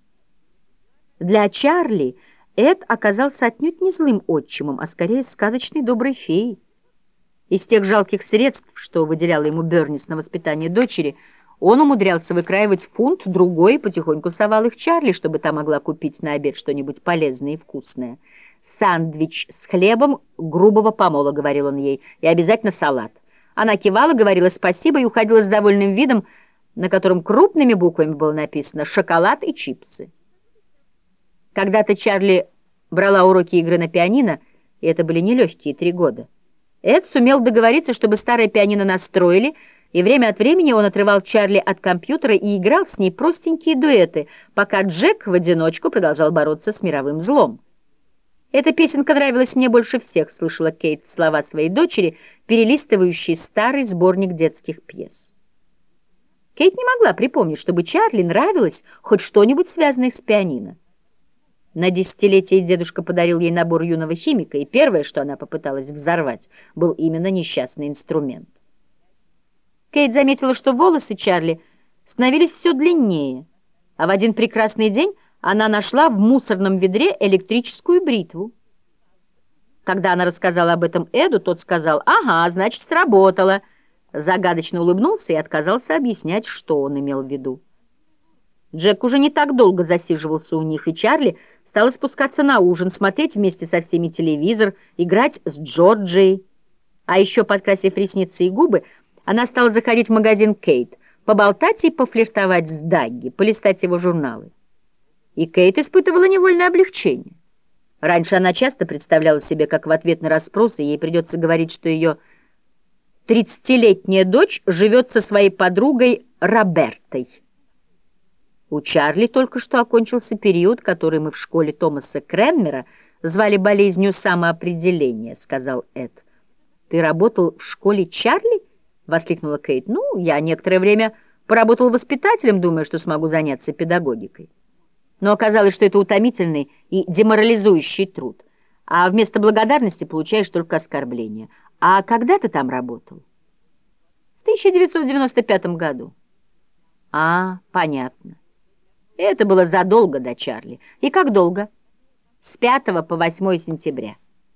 Для Чарли Эд оказался отнюдь не злым отчимом, а скорее сказочной доброй феей. Из тех жалких средств, что выделяла ему Бернис на воспитание дочери, он умудрялся выкраивать фунт, другой, и потихоньку совал их Чарли, чтобы та могла купить на обед что-нибудь полезное и вкусное. «Сандвич с хлебом грубого помола», — говорил он ей, — «и обязательно салат». Она кивала, говорила спасибо и уходила с довольным видом, на котором крупными буквами было написано «шоколад и чипсы». Когда-то Чарли брала уроки игры на пианино, и это были нелегкие три года. Эд сумел договориться, чтобы старое пианино настроили, и время от времени он отрывал Чарли от компьютера и играл с ней простенькие дуэты, пока Джек в одиночку продолжал бороться с мировым злом. «Эта песенка нравилась мне больше всех», — слышала Кейт слова своей дочери, перелистывающей старый сборник детских пьес. Кейт не могла припомнить, чтобы Чарли нравилось хоть что-нибудь, связанное с пианино. На десятилетие дедушка подарил ей набор юного химика, и первое, что она попыталась взорвать, был именно несчастный инструмент. Кейт заметила, что волосы Чарли становились все длиннее, а в один прекрасный день она нашла в мусорном ведре электрическую бритву. Когда она рассказала об этом Эду, тот сказал: «Ага, значит, сработало», загадочно улыбнулся и отказался объяснять, что он имел в виду. Джек уже не так долго засиживался у них, и Чарли стала спускаться на ужин, смотреть вместе со всеми телевизор, играть с Джорджией. А еще, подкрасив ресницы и губы, она стала заходить в магазин Кейт, поболтать и пофлиртовать с Дагги, полистать его журналы. И Кейт испытывала невольное облегчение. Раньше она часто представляла себе, как в ответ на расспросы ей придется говорить, что ее тридцатилетняя дочь живет со своей подругой Робертой. У Чарли только что окончился период, который мы в школе Томаса Кренмера звали болезнью самоопределения, — сказал Эд. «Ты работал в школе Чарли?» — воскликнула Кейт. «Ну, я некоторое время поработал воспитателем, думая, что смогу заняться педагогикой. Но оказалось, что это утомительный и деморализующий труд, а вместо благодарности получаешь только оскорбления. А когда ты там работал?» «В тысяча девятьсот девяносто пятом году». «А, понятно. Это было задолго до Чарли. И как долго?» «С пятого по восьмое сентября».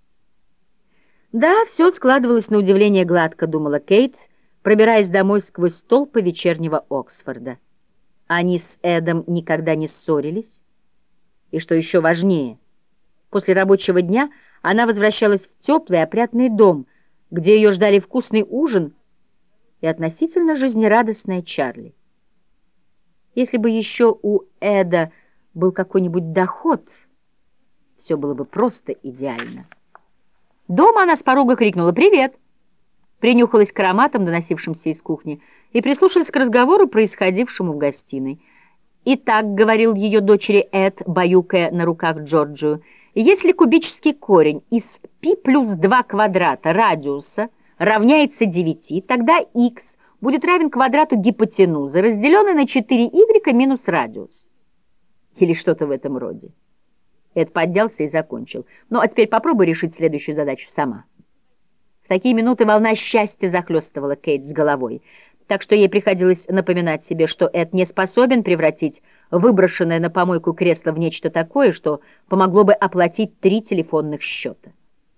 Да, все складывалось на удивление гладко, думала Кейт, пробираясь домой сквозь толпы вечернего Оксфорда. Они с Эдом никогда не ссорились. И что еще важнее, после рабочего дня она возвращалась в теплый опрятный дом, где ее ждали вкусный ужин и относительно жизнерадостная Чарли. Если бы еще у Эда был какой-нибудь доход, все было бы просто идеально. Дома она с порога крикнула «Привет!», принюхалась к ароматам, доносившимся из кухни, и прислушалась к разговору, происходившему в гостиной. «Итак», — говорил ее дочери Эд, баюкая на руках Джорджию, «если кубический корень из π плюс два квадрата радиуса равняется девяти, тогда х будет равен квадрату гипотенузы, разделенной на четыре y минус радиус». Или что-то в этом роде. Эд поднялся и закончил. «Ну, а теперь попробуй решить следующую задачу сама». В такие минуты волна счастья захлестывала Кейт с головой, так что ей приходилось напоминать себе, что Эд не способен превратить выброшенное на помойку кресло в нечто такое, что помогло бы оплатить три телефонных счета.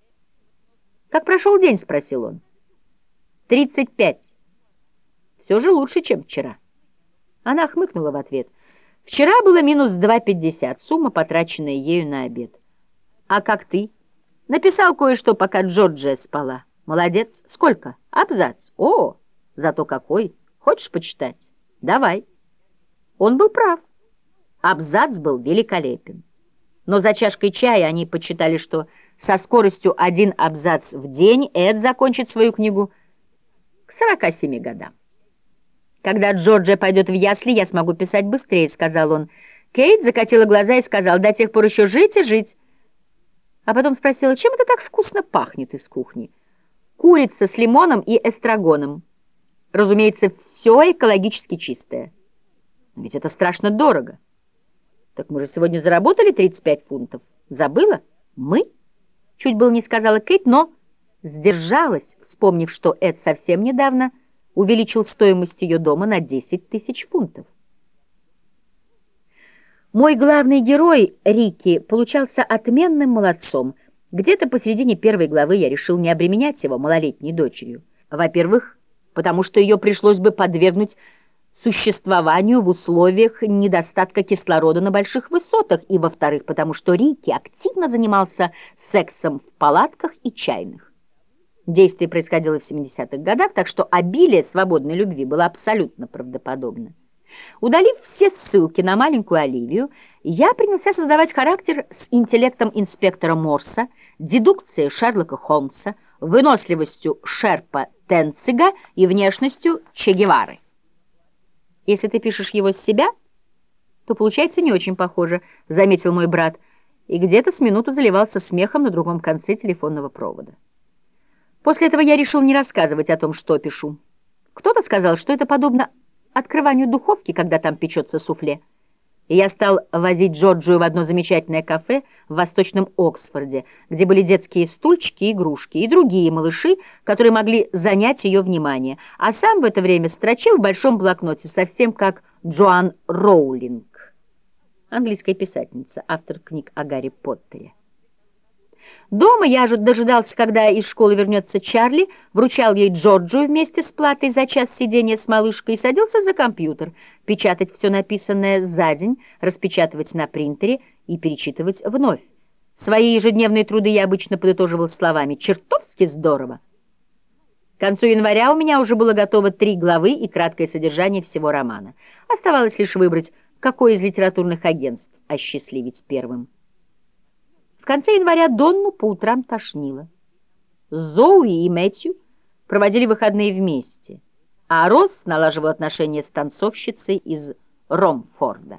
«Как прошел день?» — спросил он. «Тридцать пять. Все же лучше, чем вчера». Она хмыкнула в ответ. «Вчера было минус два пятьдесят, сумма, потраченная ею на обед». «А как ты?» «Написал кое-что, пока Джорджия спала». «Молодец. Сколько?» «Абзац». «О, зато какой. Хочешь почитать?» «Давай». Он был прав. Абзац был великолепен. Но за чашкой чая они почитали, что со скоростью один абзац в день Эд закончит свою книгу к сорока семи годам. «Когда Джорджия пойдет в ясли, я смогу писать быстрее», — сказал он. Кейт закатила глаза и сказала: «До тех пор еще жить и жить». А потом спросила: «Чем это так вкусно пахнет из кухни?» «Курица с лимоном и эстрагоном. Разумеется, все экологически чистое». «Ведь это страшно дорого». «Так мы же сегодня заработали тридцать пять фунтов. Забыла? Мы?» Чуть было не сказала Кейт, но сдержалась, вспомнив, что Эд совсем недавно увеличил стоимость ее дома на десять тысяч фунтов. Мой главный герой, Рики, получался отменным молодцом. Где-то посередине первой главы я решил не обременять его малолетней дочерью. Во-первых, потому что ее пришлось бы подвергнуть существованию в условиях недостатка кислорода на больших высотах, и, во-вторых, потому что Рики активно занимался сексом в палатках и чайных. Действие происходило в семидесятых годах, так что обилие свободной любви было абсолютно правдоподобно. Удалив все ссылки на маленькую Оливию, я принялся создавать характер с интеллектом инспектора Морса, дедукцией Шерлока Холмса, выносливостью Шерпа Тенцига и внешностью Че Гевары. «Если ты пишешь его с себя, то получается не очень похоже», — заметил мой брат, и где-то с минуту заливался смехом на другом конце телефонного провода. После этого я решил не рассказывать о том, что пишу. Кто-то сказал, что это подобно открыванию духовки, когда там печется суфле. И я стал возить Джорджию в одно замечательное кафе в Восточном Оксфорде, где были детские стульчики, игрушки и другие малыши, которые могли занять ее внимание, а сам в это время строчил в большом блокноте, совсем как Джоан Роулинг, английская писательница, автор книг о Гарри Поттере. Дома я же дожидался, когда из школы вернется Чарли, вручал ей Джорджию вместе с платой за час сидения с малышкой и садился за компьютер, печатать все написанное за день, распечатывать на принтере и перечитывать вновь. Свои ежедневные труды я обычно подытоживал словами «чертовски здорово». К концу января у меня уже было готово три главы и краткое содержание всего романа. Оставалось лишь выбрать, какое из литературных агентств осчастливить первым. В конце января Донну по утрам тошнило. Зоуи и Мэтью проводили выходные вместе, а Росс налаживал отношения с танцовщицей из Ромфорда.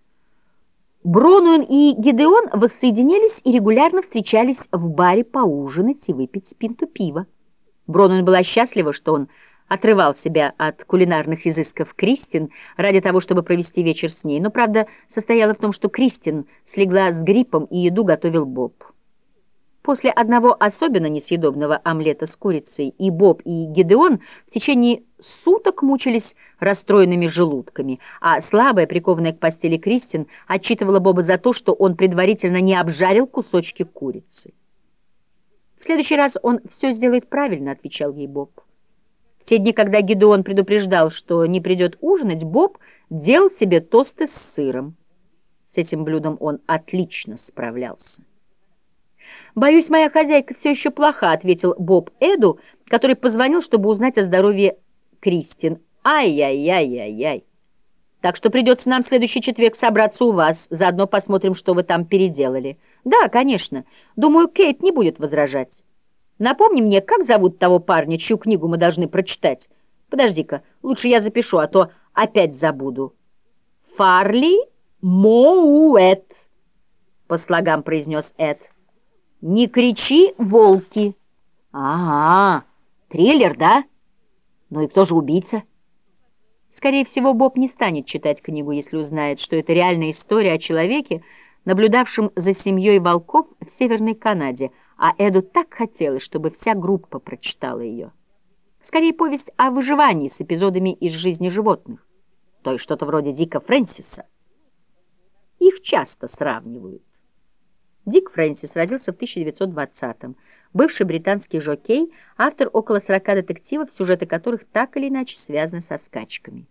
Бронуэн и Гидеон воссоединились и регулярно встречались в баре поужинать и выпить пинту пива. Бронуэн была счастлива, что он отрывал себя от кулинарных изысков Кристин ради того, чтобы провести вечер с ней, но правда состояла в том, что Кристин слегла с гриппом и еду готовил Боб. После одного особенно несъедобного омлета с курицей и Боб, и Гидеон в течение суток мучились расстроенными желудками, а слабая, прикованная к постели Кристин, отчитывала Боба за то, что он предварительно не обжарил кусочки курицы. «В следующий раз он все сделает правильно», — отвечал ей Боб. В те дни, когда Гидеон предупреждал, что не придет ужинать, Боб делал себе тосты с сыром. С этим блюдом он отлично справлялся. «Боюсь, моя хозяйка все еще плоха», — ответил Боб Эду, который позвонил, чтобы узнать о здоровье Кристин. «Ай-яй-яй-яй-яй. Так что придется нам в следующий четверг собраться у вас, заодно посмотрим, что вы там переделали». «Да, конечно. Думаю, Кейт не будет возражать. Напомни мне, как зовут того парня, чью книгу мы должны прочитать? Подожди-ка, лучше я запишу, а то опять забуду». «Фарли Моуэт», — по слогам произнес Эд. «Не кричи, волки». «Ага, триллер, да? Ну и кто же убийца?» Скорее всего, Боб не станет читать книгу, если узнает, что это реальная история о человеке, наблюдавшем за семьей волков в Северной Канаде, а Эду так хотелось, чтобы вся группа прочитала ее. Скорее, повесть о выживании с эпизодами из жизни животных, то есть что-то вроде Дика Фрэнсиса. Их часто сравнивают. Дик Фрэнсис родился в тысяча девятьсот двадцатом. Бывший британский жокей, автор около сорока детективов, сюжеты которых так или иначе связаны со скачками.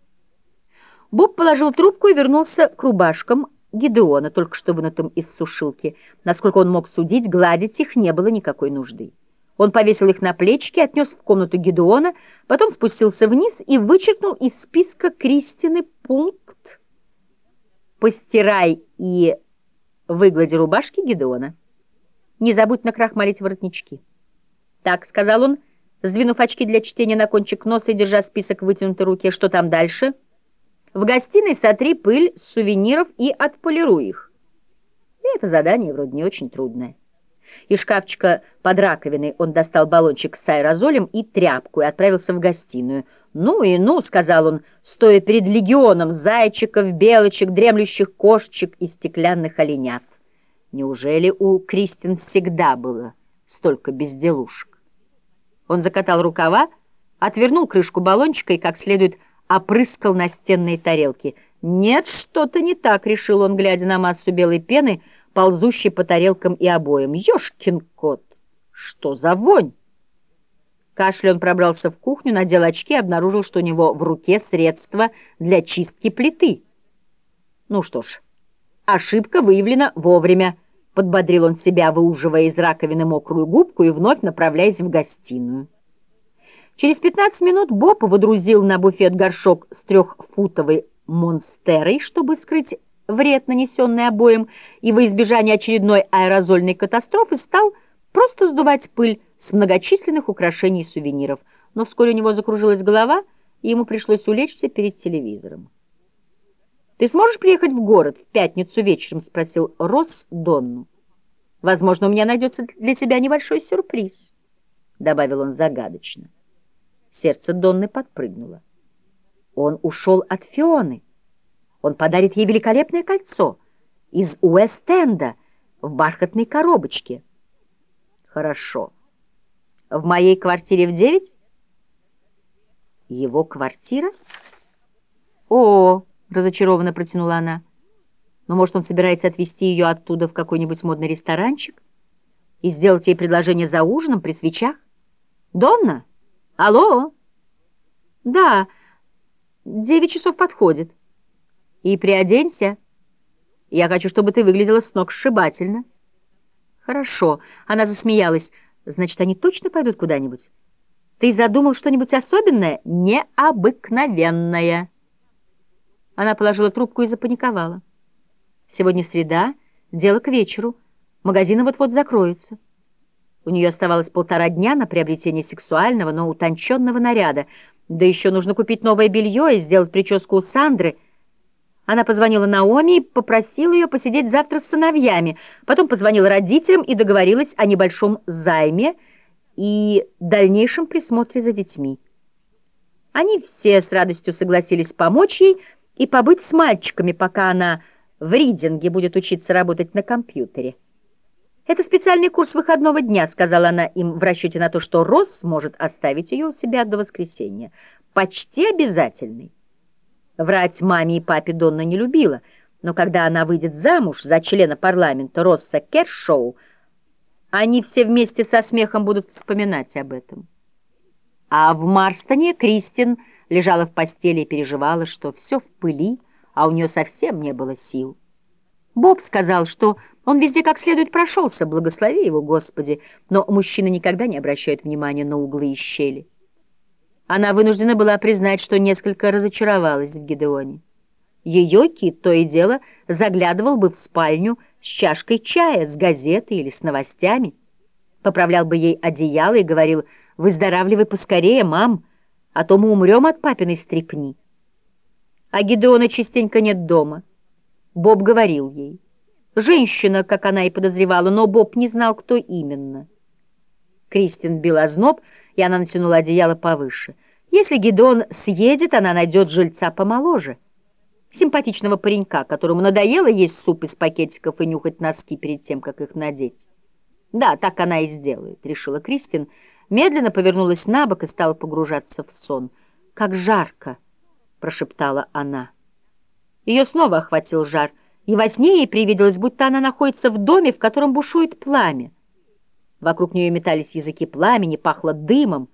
Боб положил трубку и вернулся к рубашкам Гидеона, только что вынутым из сушилки. Насколько он мог судить, гладить их не было никакой нужды. Он повесил их на плечики, отнес в комнату Гидеона, потом спустился вниз и вычеркнул из списка Кристины пункт «Постирай и выглади рубашки Гидеона. Не забудь накрахмалить воротнички». «Так», — сказал он, сдвинув очки для чтения на кончик носа и держа список в вытянутой руке. «Что там дальше?» «В гостиной сотри пыль с сувениров и отполируй их». И это задание вроде не очень трудное. Из шкафчика под раковиной он достал баллончик с аэрозолем и тряпку и отправился в гостиную. «Ну и ну», — сказал он, стоя перед легионом зайчиков, белочек, дремлющих кошечек и стеклянных оленят. Неужели у Кристин всегда было столько безделушек? Он закатал рукава, отвернул крышку баллончика и как следует опрыскал настенные тарелки. «Нет, что-то не так», — решил он, глядя на массу белой пены, ползущей по тарелкам и обоям. «Ёшкин кот! Что за вонь?» Кашля он пробрался в кухню, надел очки и обнаружил, что у него в руке средство для чистки плиты. «Ну что ж, ошибка выявлена вовремя», — подбодрил он себя, выуживая из раковины мокрую губку и вновь направляясь в гостиную. Через пятнадцать минут Боб водрузил на буфет горшок с трехфутовой монстерой, чтобы скрыть вред, нанесенный обоям, и во избежание очередной аэрозольной катастрофы стал просто сдувать пыль с многочисленных украшений и сувениров. Но вскоре у него закружилась голова, и ему пришлось улечься перед телевизором. «Ты сможешь приехать в город в пятницу вечером?» — спросил Росс Донну. «Возможно, у меня найдется для тебя небольшой сюрприз», — добавил он загадочно. Сердце Донны подпрыгнуло. Он ушел от Фионы. Он подарит ей великолепное кольцо из Уэст-Энда в бархатной коробочке. Хорошо. В моей квартире в девять? Его квартира? О, разочарованно протянула она. Но, может, он собирается отвезти ее оттуда в какой-нибудь модный ресторанчик и сделать ей предложение за ужином при свечах? Донна? Алло? Да, девять часов подходит. И приоденься. Я хочу, чтобы ты выглядела с ног сшибательно. Хорошо. Она засмеялась. Значит, они точно пойдут куда-нибудь? Ты задумал что-нибудь особенное? Необыкновенное. Она положила трубку и запаниковала. Сегодня среда, дело к вечеру. Магазины вот-вот закроются. У нее оставалось полтора дня на приобретение сексуального, но утонченного наряда. Да еще нужно купить новое белье и сделать прическу у Сандры. Она позвонила Наоми и попросила ее посидеть завтра с сыновьями. Потом позвонила родителям и договорилась о небольшом займе и дальнейшем присмотре за детьми. Они все с радостью согласились помочь ей и побыть с мальчиками, пока она в Ридинге будет учиться работать на компьютере. «Это специальный курс выходного дня», — сказала она им в расчете на то, что Росс сможет оставить ее у себя до воскресенья. «Почти обязательный». Врать маме и папе Донна не любила, но когда она выйдет замуж за члена парламента Росса Кершоу, они все вместе со смехом будут вспоминать об этом. А в Марстоне Кристин лежала в постели и переживала, что все в пыли, а у нее совсем не было сил. Боб сказал, что он везде как следует прошелся, благослови его, Господи, но мужчины никогда не обращают внимания на углы и щели. Она вынуждена была признать, что несколько разочаровалась в Гидеоне. Ее Кит то и дело заглядывал бы в спальню с чашкой чая, с газетой или с новостями, поправлял бы ей одеяло и говорил: «Выздоравливай поскорее, мам, а то мы умрем от папиной стряпни». А Гидеона частенько нет дома. Боб говорил ей. Женщина, как она и подозревала, но Боб не знал, кто именно. Кристин бил озноб, и она натянула одеяло повыше. Если Гидеон съедет, она найдет жильца помоложе. Симпатичного паренька, которому надоело есть суп из пакетиков и нюхать носки перед тем, как их надеть. «Да, так она и сделает», — решила Кристин, медленно повернулась на бок и стала погружаться в сон. «Как жарко!» — прошептала она. Ее снова охватил жар, и во сне ей привиделось, будто она находится в доме, в котором бушует пламя. Вокруг нее метались языки пламени, пахло дымом,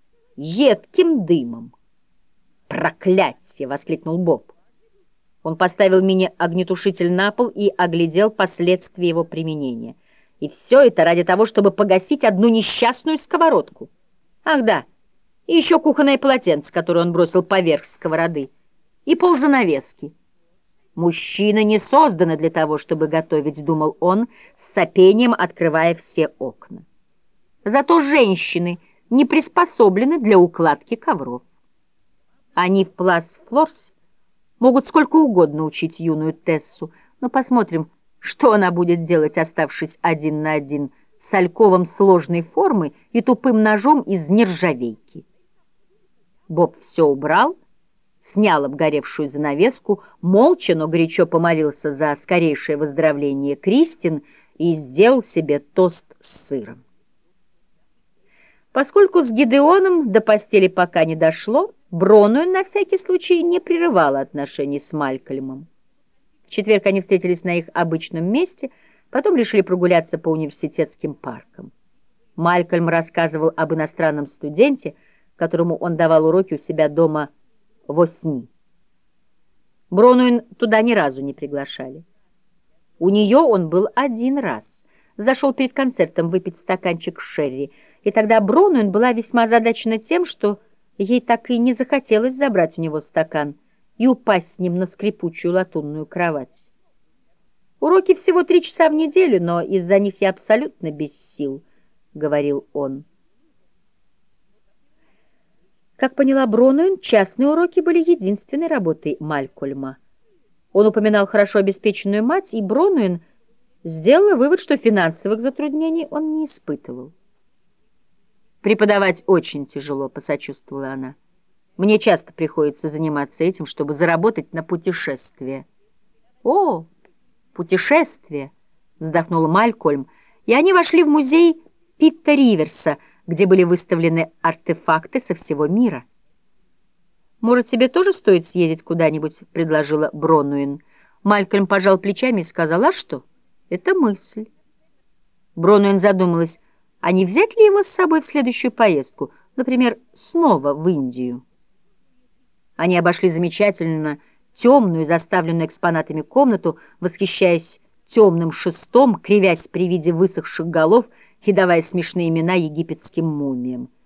едким дымом. «Проклятье!» — воскликнул Боб. Он поставил мини-огнетушитель на пол и оглядел последствия его применения. И все это ради того, чтобы погасить одну несчастную сковородку. Ах да, и еще кухонное полотенце, которое он бросил поверх сковороды, и ползанавески. «Мужчины не созданы для того, чтобы готовить», — думал он, с сопением открывая все окна. Зато женщины не приспособлены для укладки ковров. Они в Плас-Флорс могут сколько угодно учить юную Тессу, но посмотрим, что она будет делать, оставшись один на один с альковом сложной формы и тупым ножом из нержавейки. Боб все убрал, снял обгоревшую занавеску, молча, но горячо помолился за скорейшее выздоровление Кристин и сделал себе тост с сыром. Поскольку с Гидеоном до постели пока не дошло, Бронуэн на всякий случай не прерывала отношений с Малькольмом. В четверг они встретились на их обычном месте, потом решили прогуляться по университетским паркам. Малькольм рассказывал об иностранном студенте, которому он давал уроки у себя дома в Осни. Бронуэн туда ни разу не приглашали. У нее он был один раз. Зашел перед концертом выпить стаканчик шерри, и тогда Бронуэн была весьма озадачена тем, что ей так и не захотелось забрать у него стакан и упасть с ним на скрипучую латунную кровать. «Уроки всего три часа в неделю, но из-за них я абсолютно без сил», — говорил он. Как поняла Бронуэн, частные уроки были единственной работой Малькольма. Он упоминал хорошо обеспеченную мать, и Бронуэн сделала вывод, что финансовых затруднений он не испытывал. «Преподавать очень тяжело», — посочувствовала она. «Мне часто приходится заниматься этим, чтобы заработать на путешествие». «О, путешествие!» — вздохнул Малькольм, и они вошли в музей Питта Риверса, где были выставлены артефакты со всего мира. «Может, тебе тоже стоит съездить куда-нибудь?» — предложила Бронуэн. Малькольм пожал плечами и сказал: «А что? Это мысль». Бронуэн задумалась, а не взять ли его с собой в следующую поездку, например, снова в Индию. Они обошли замечательно темную, заставленную экспонатами комнату, восхищаясь темным шестом, кривясь при виде высохших голов и давая смешные имена египетским мумиям.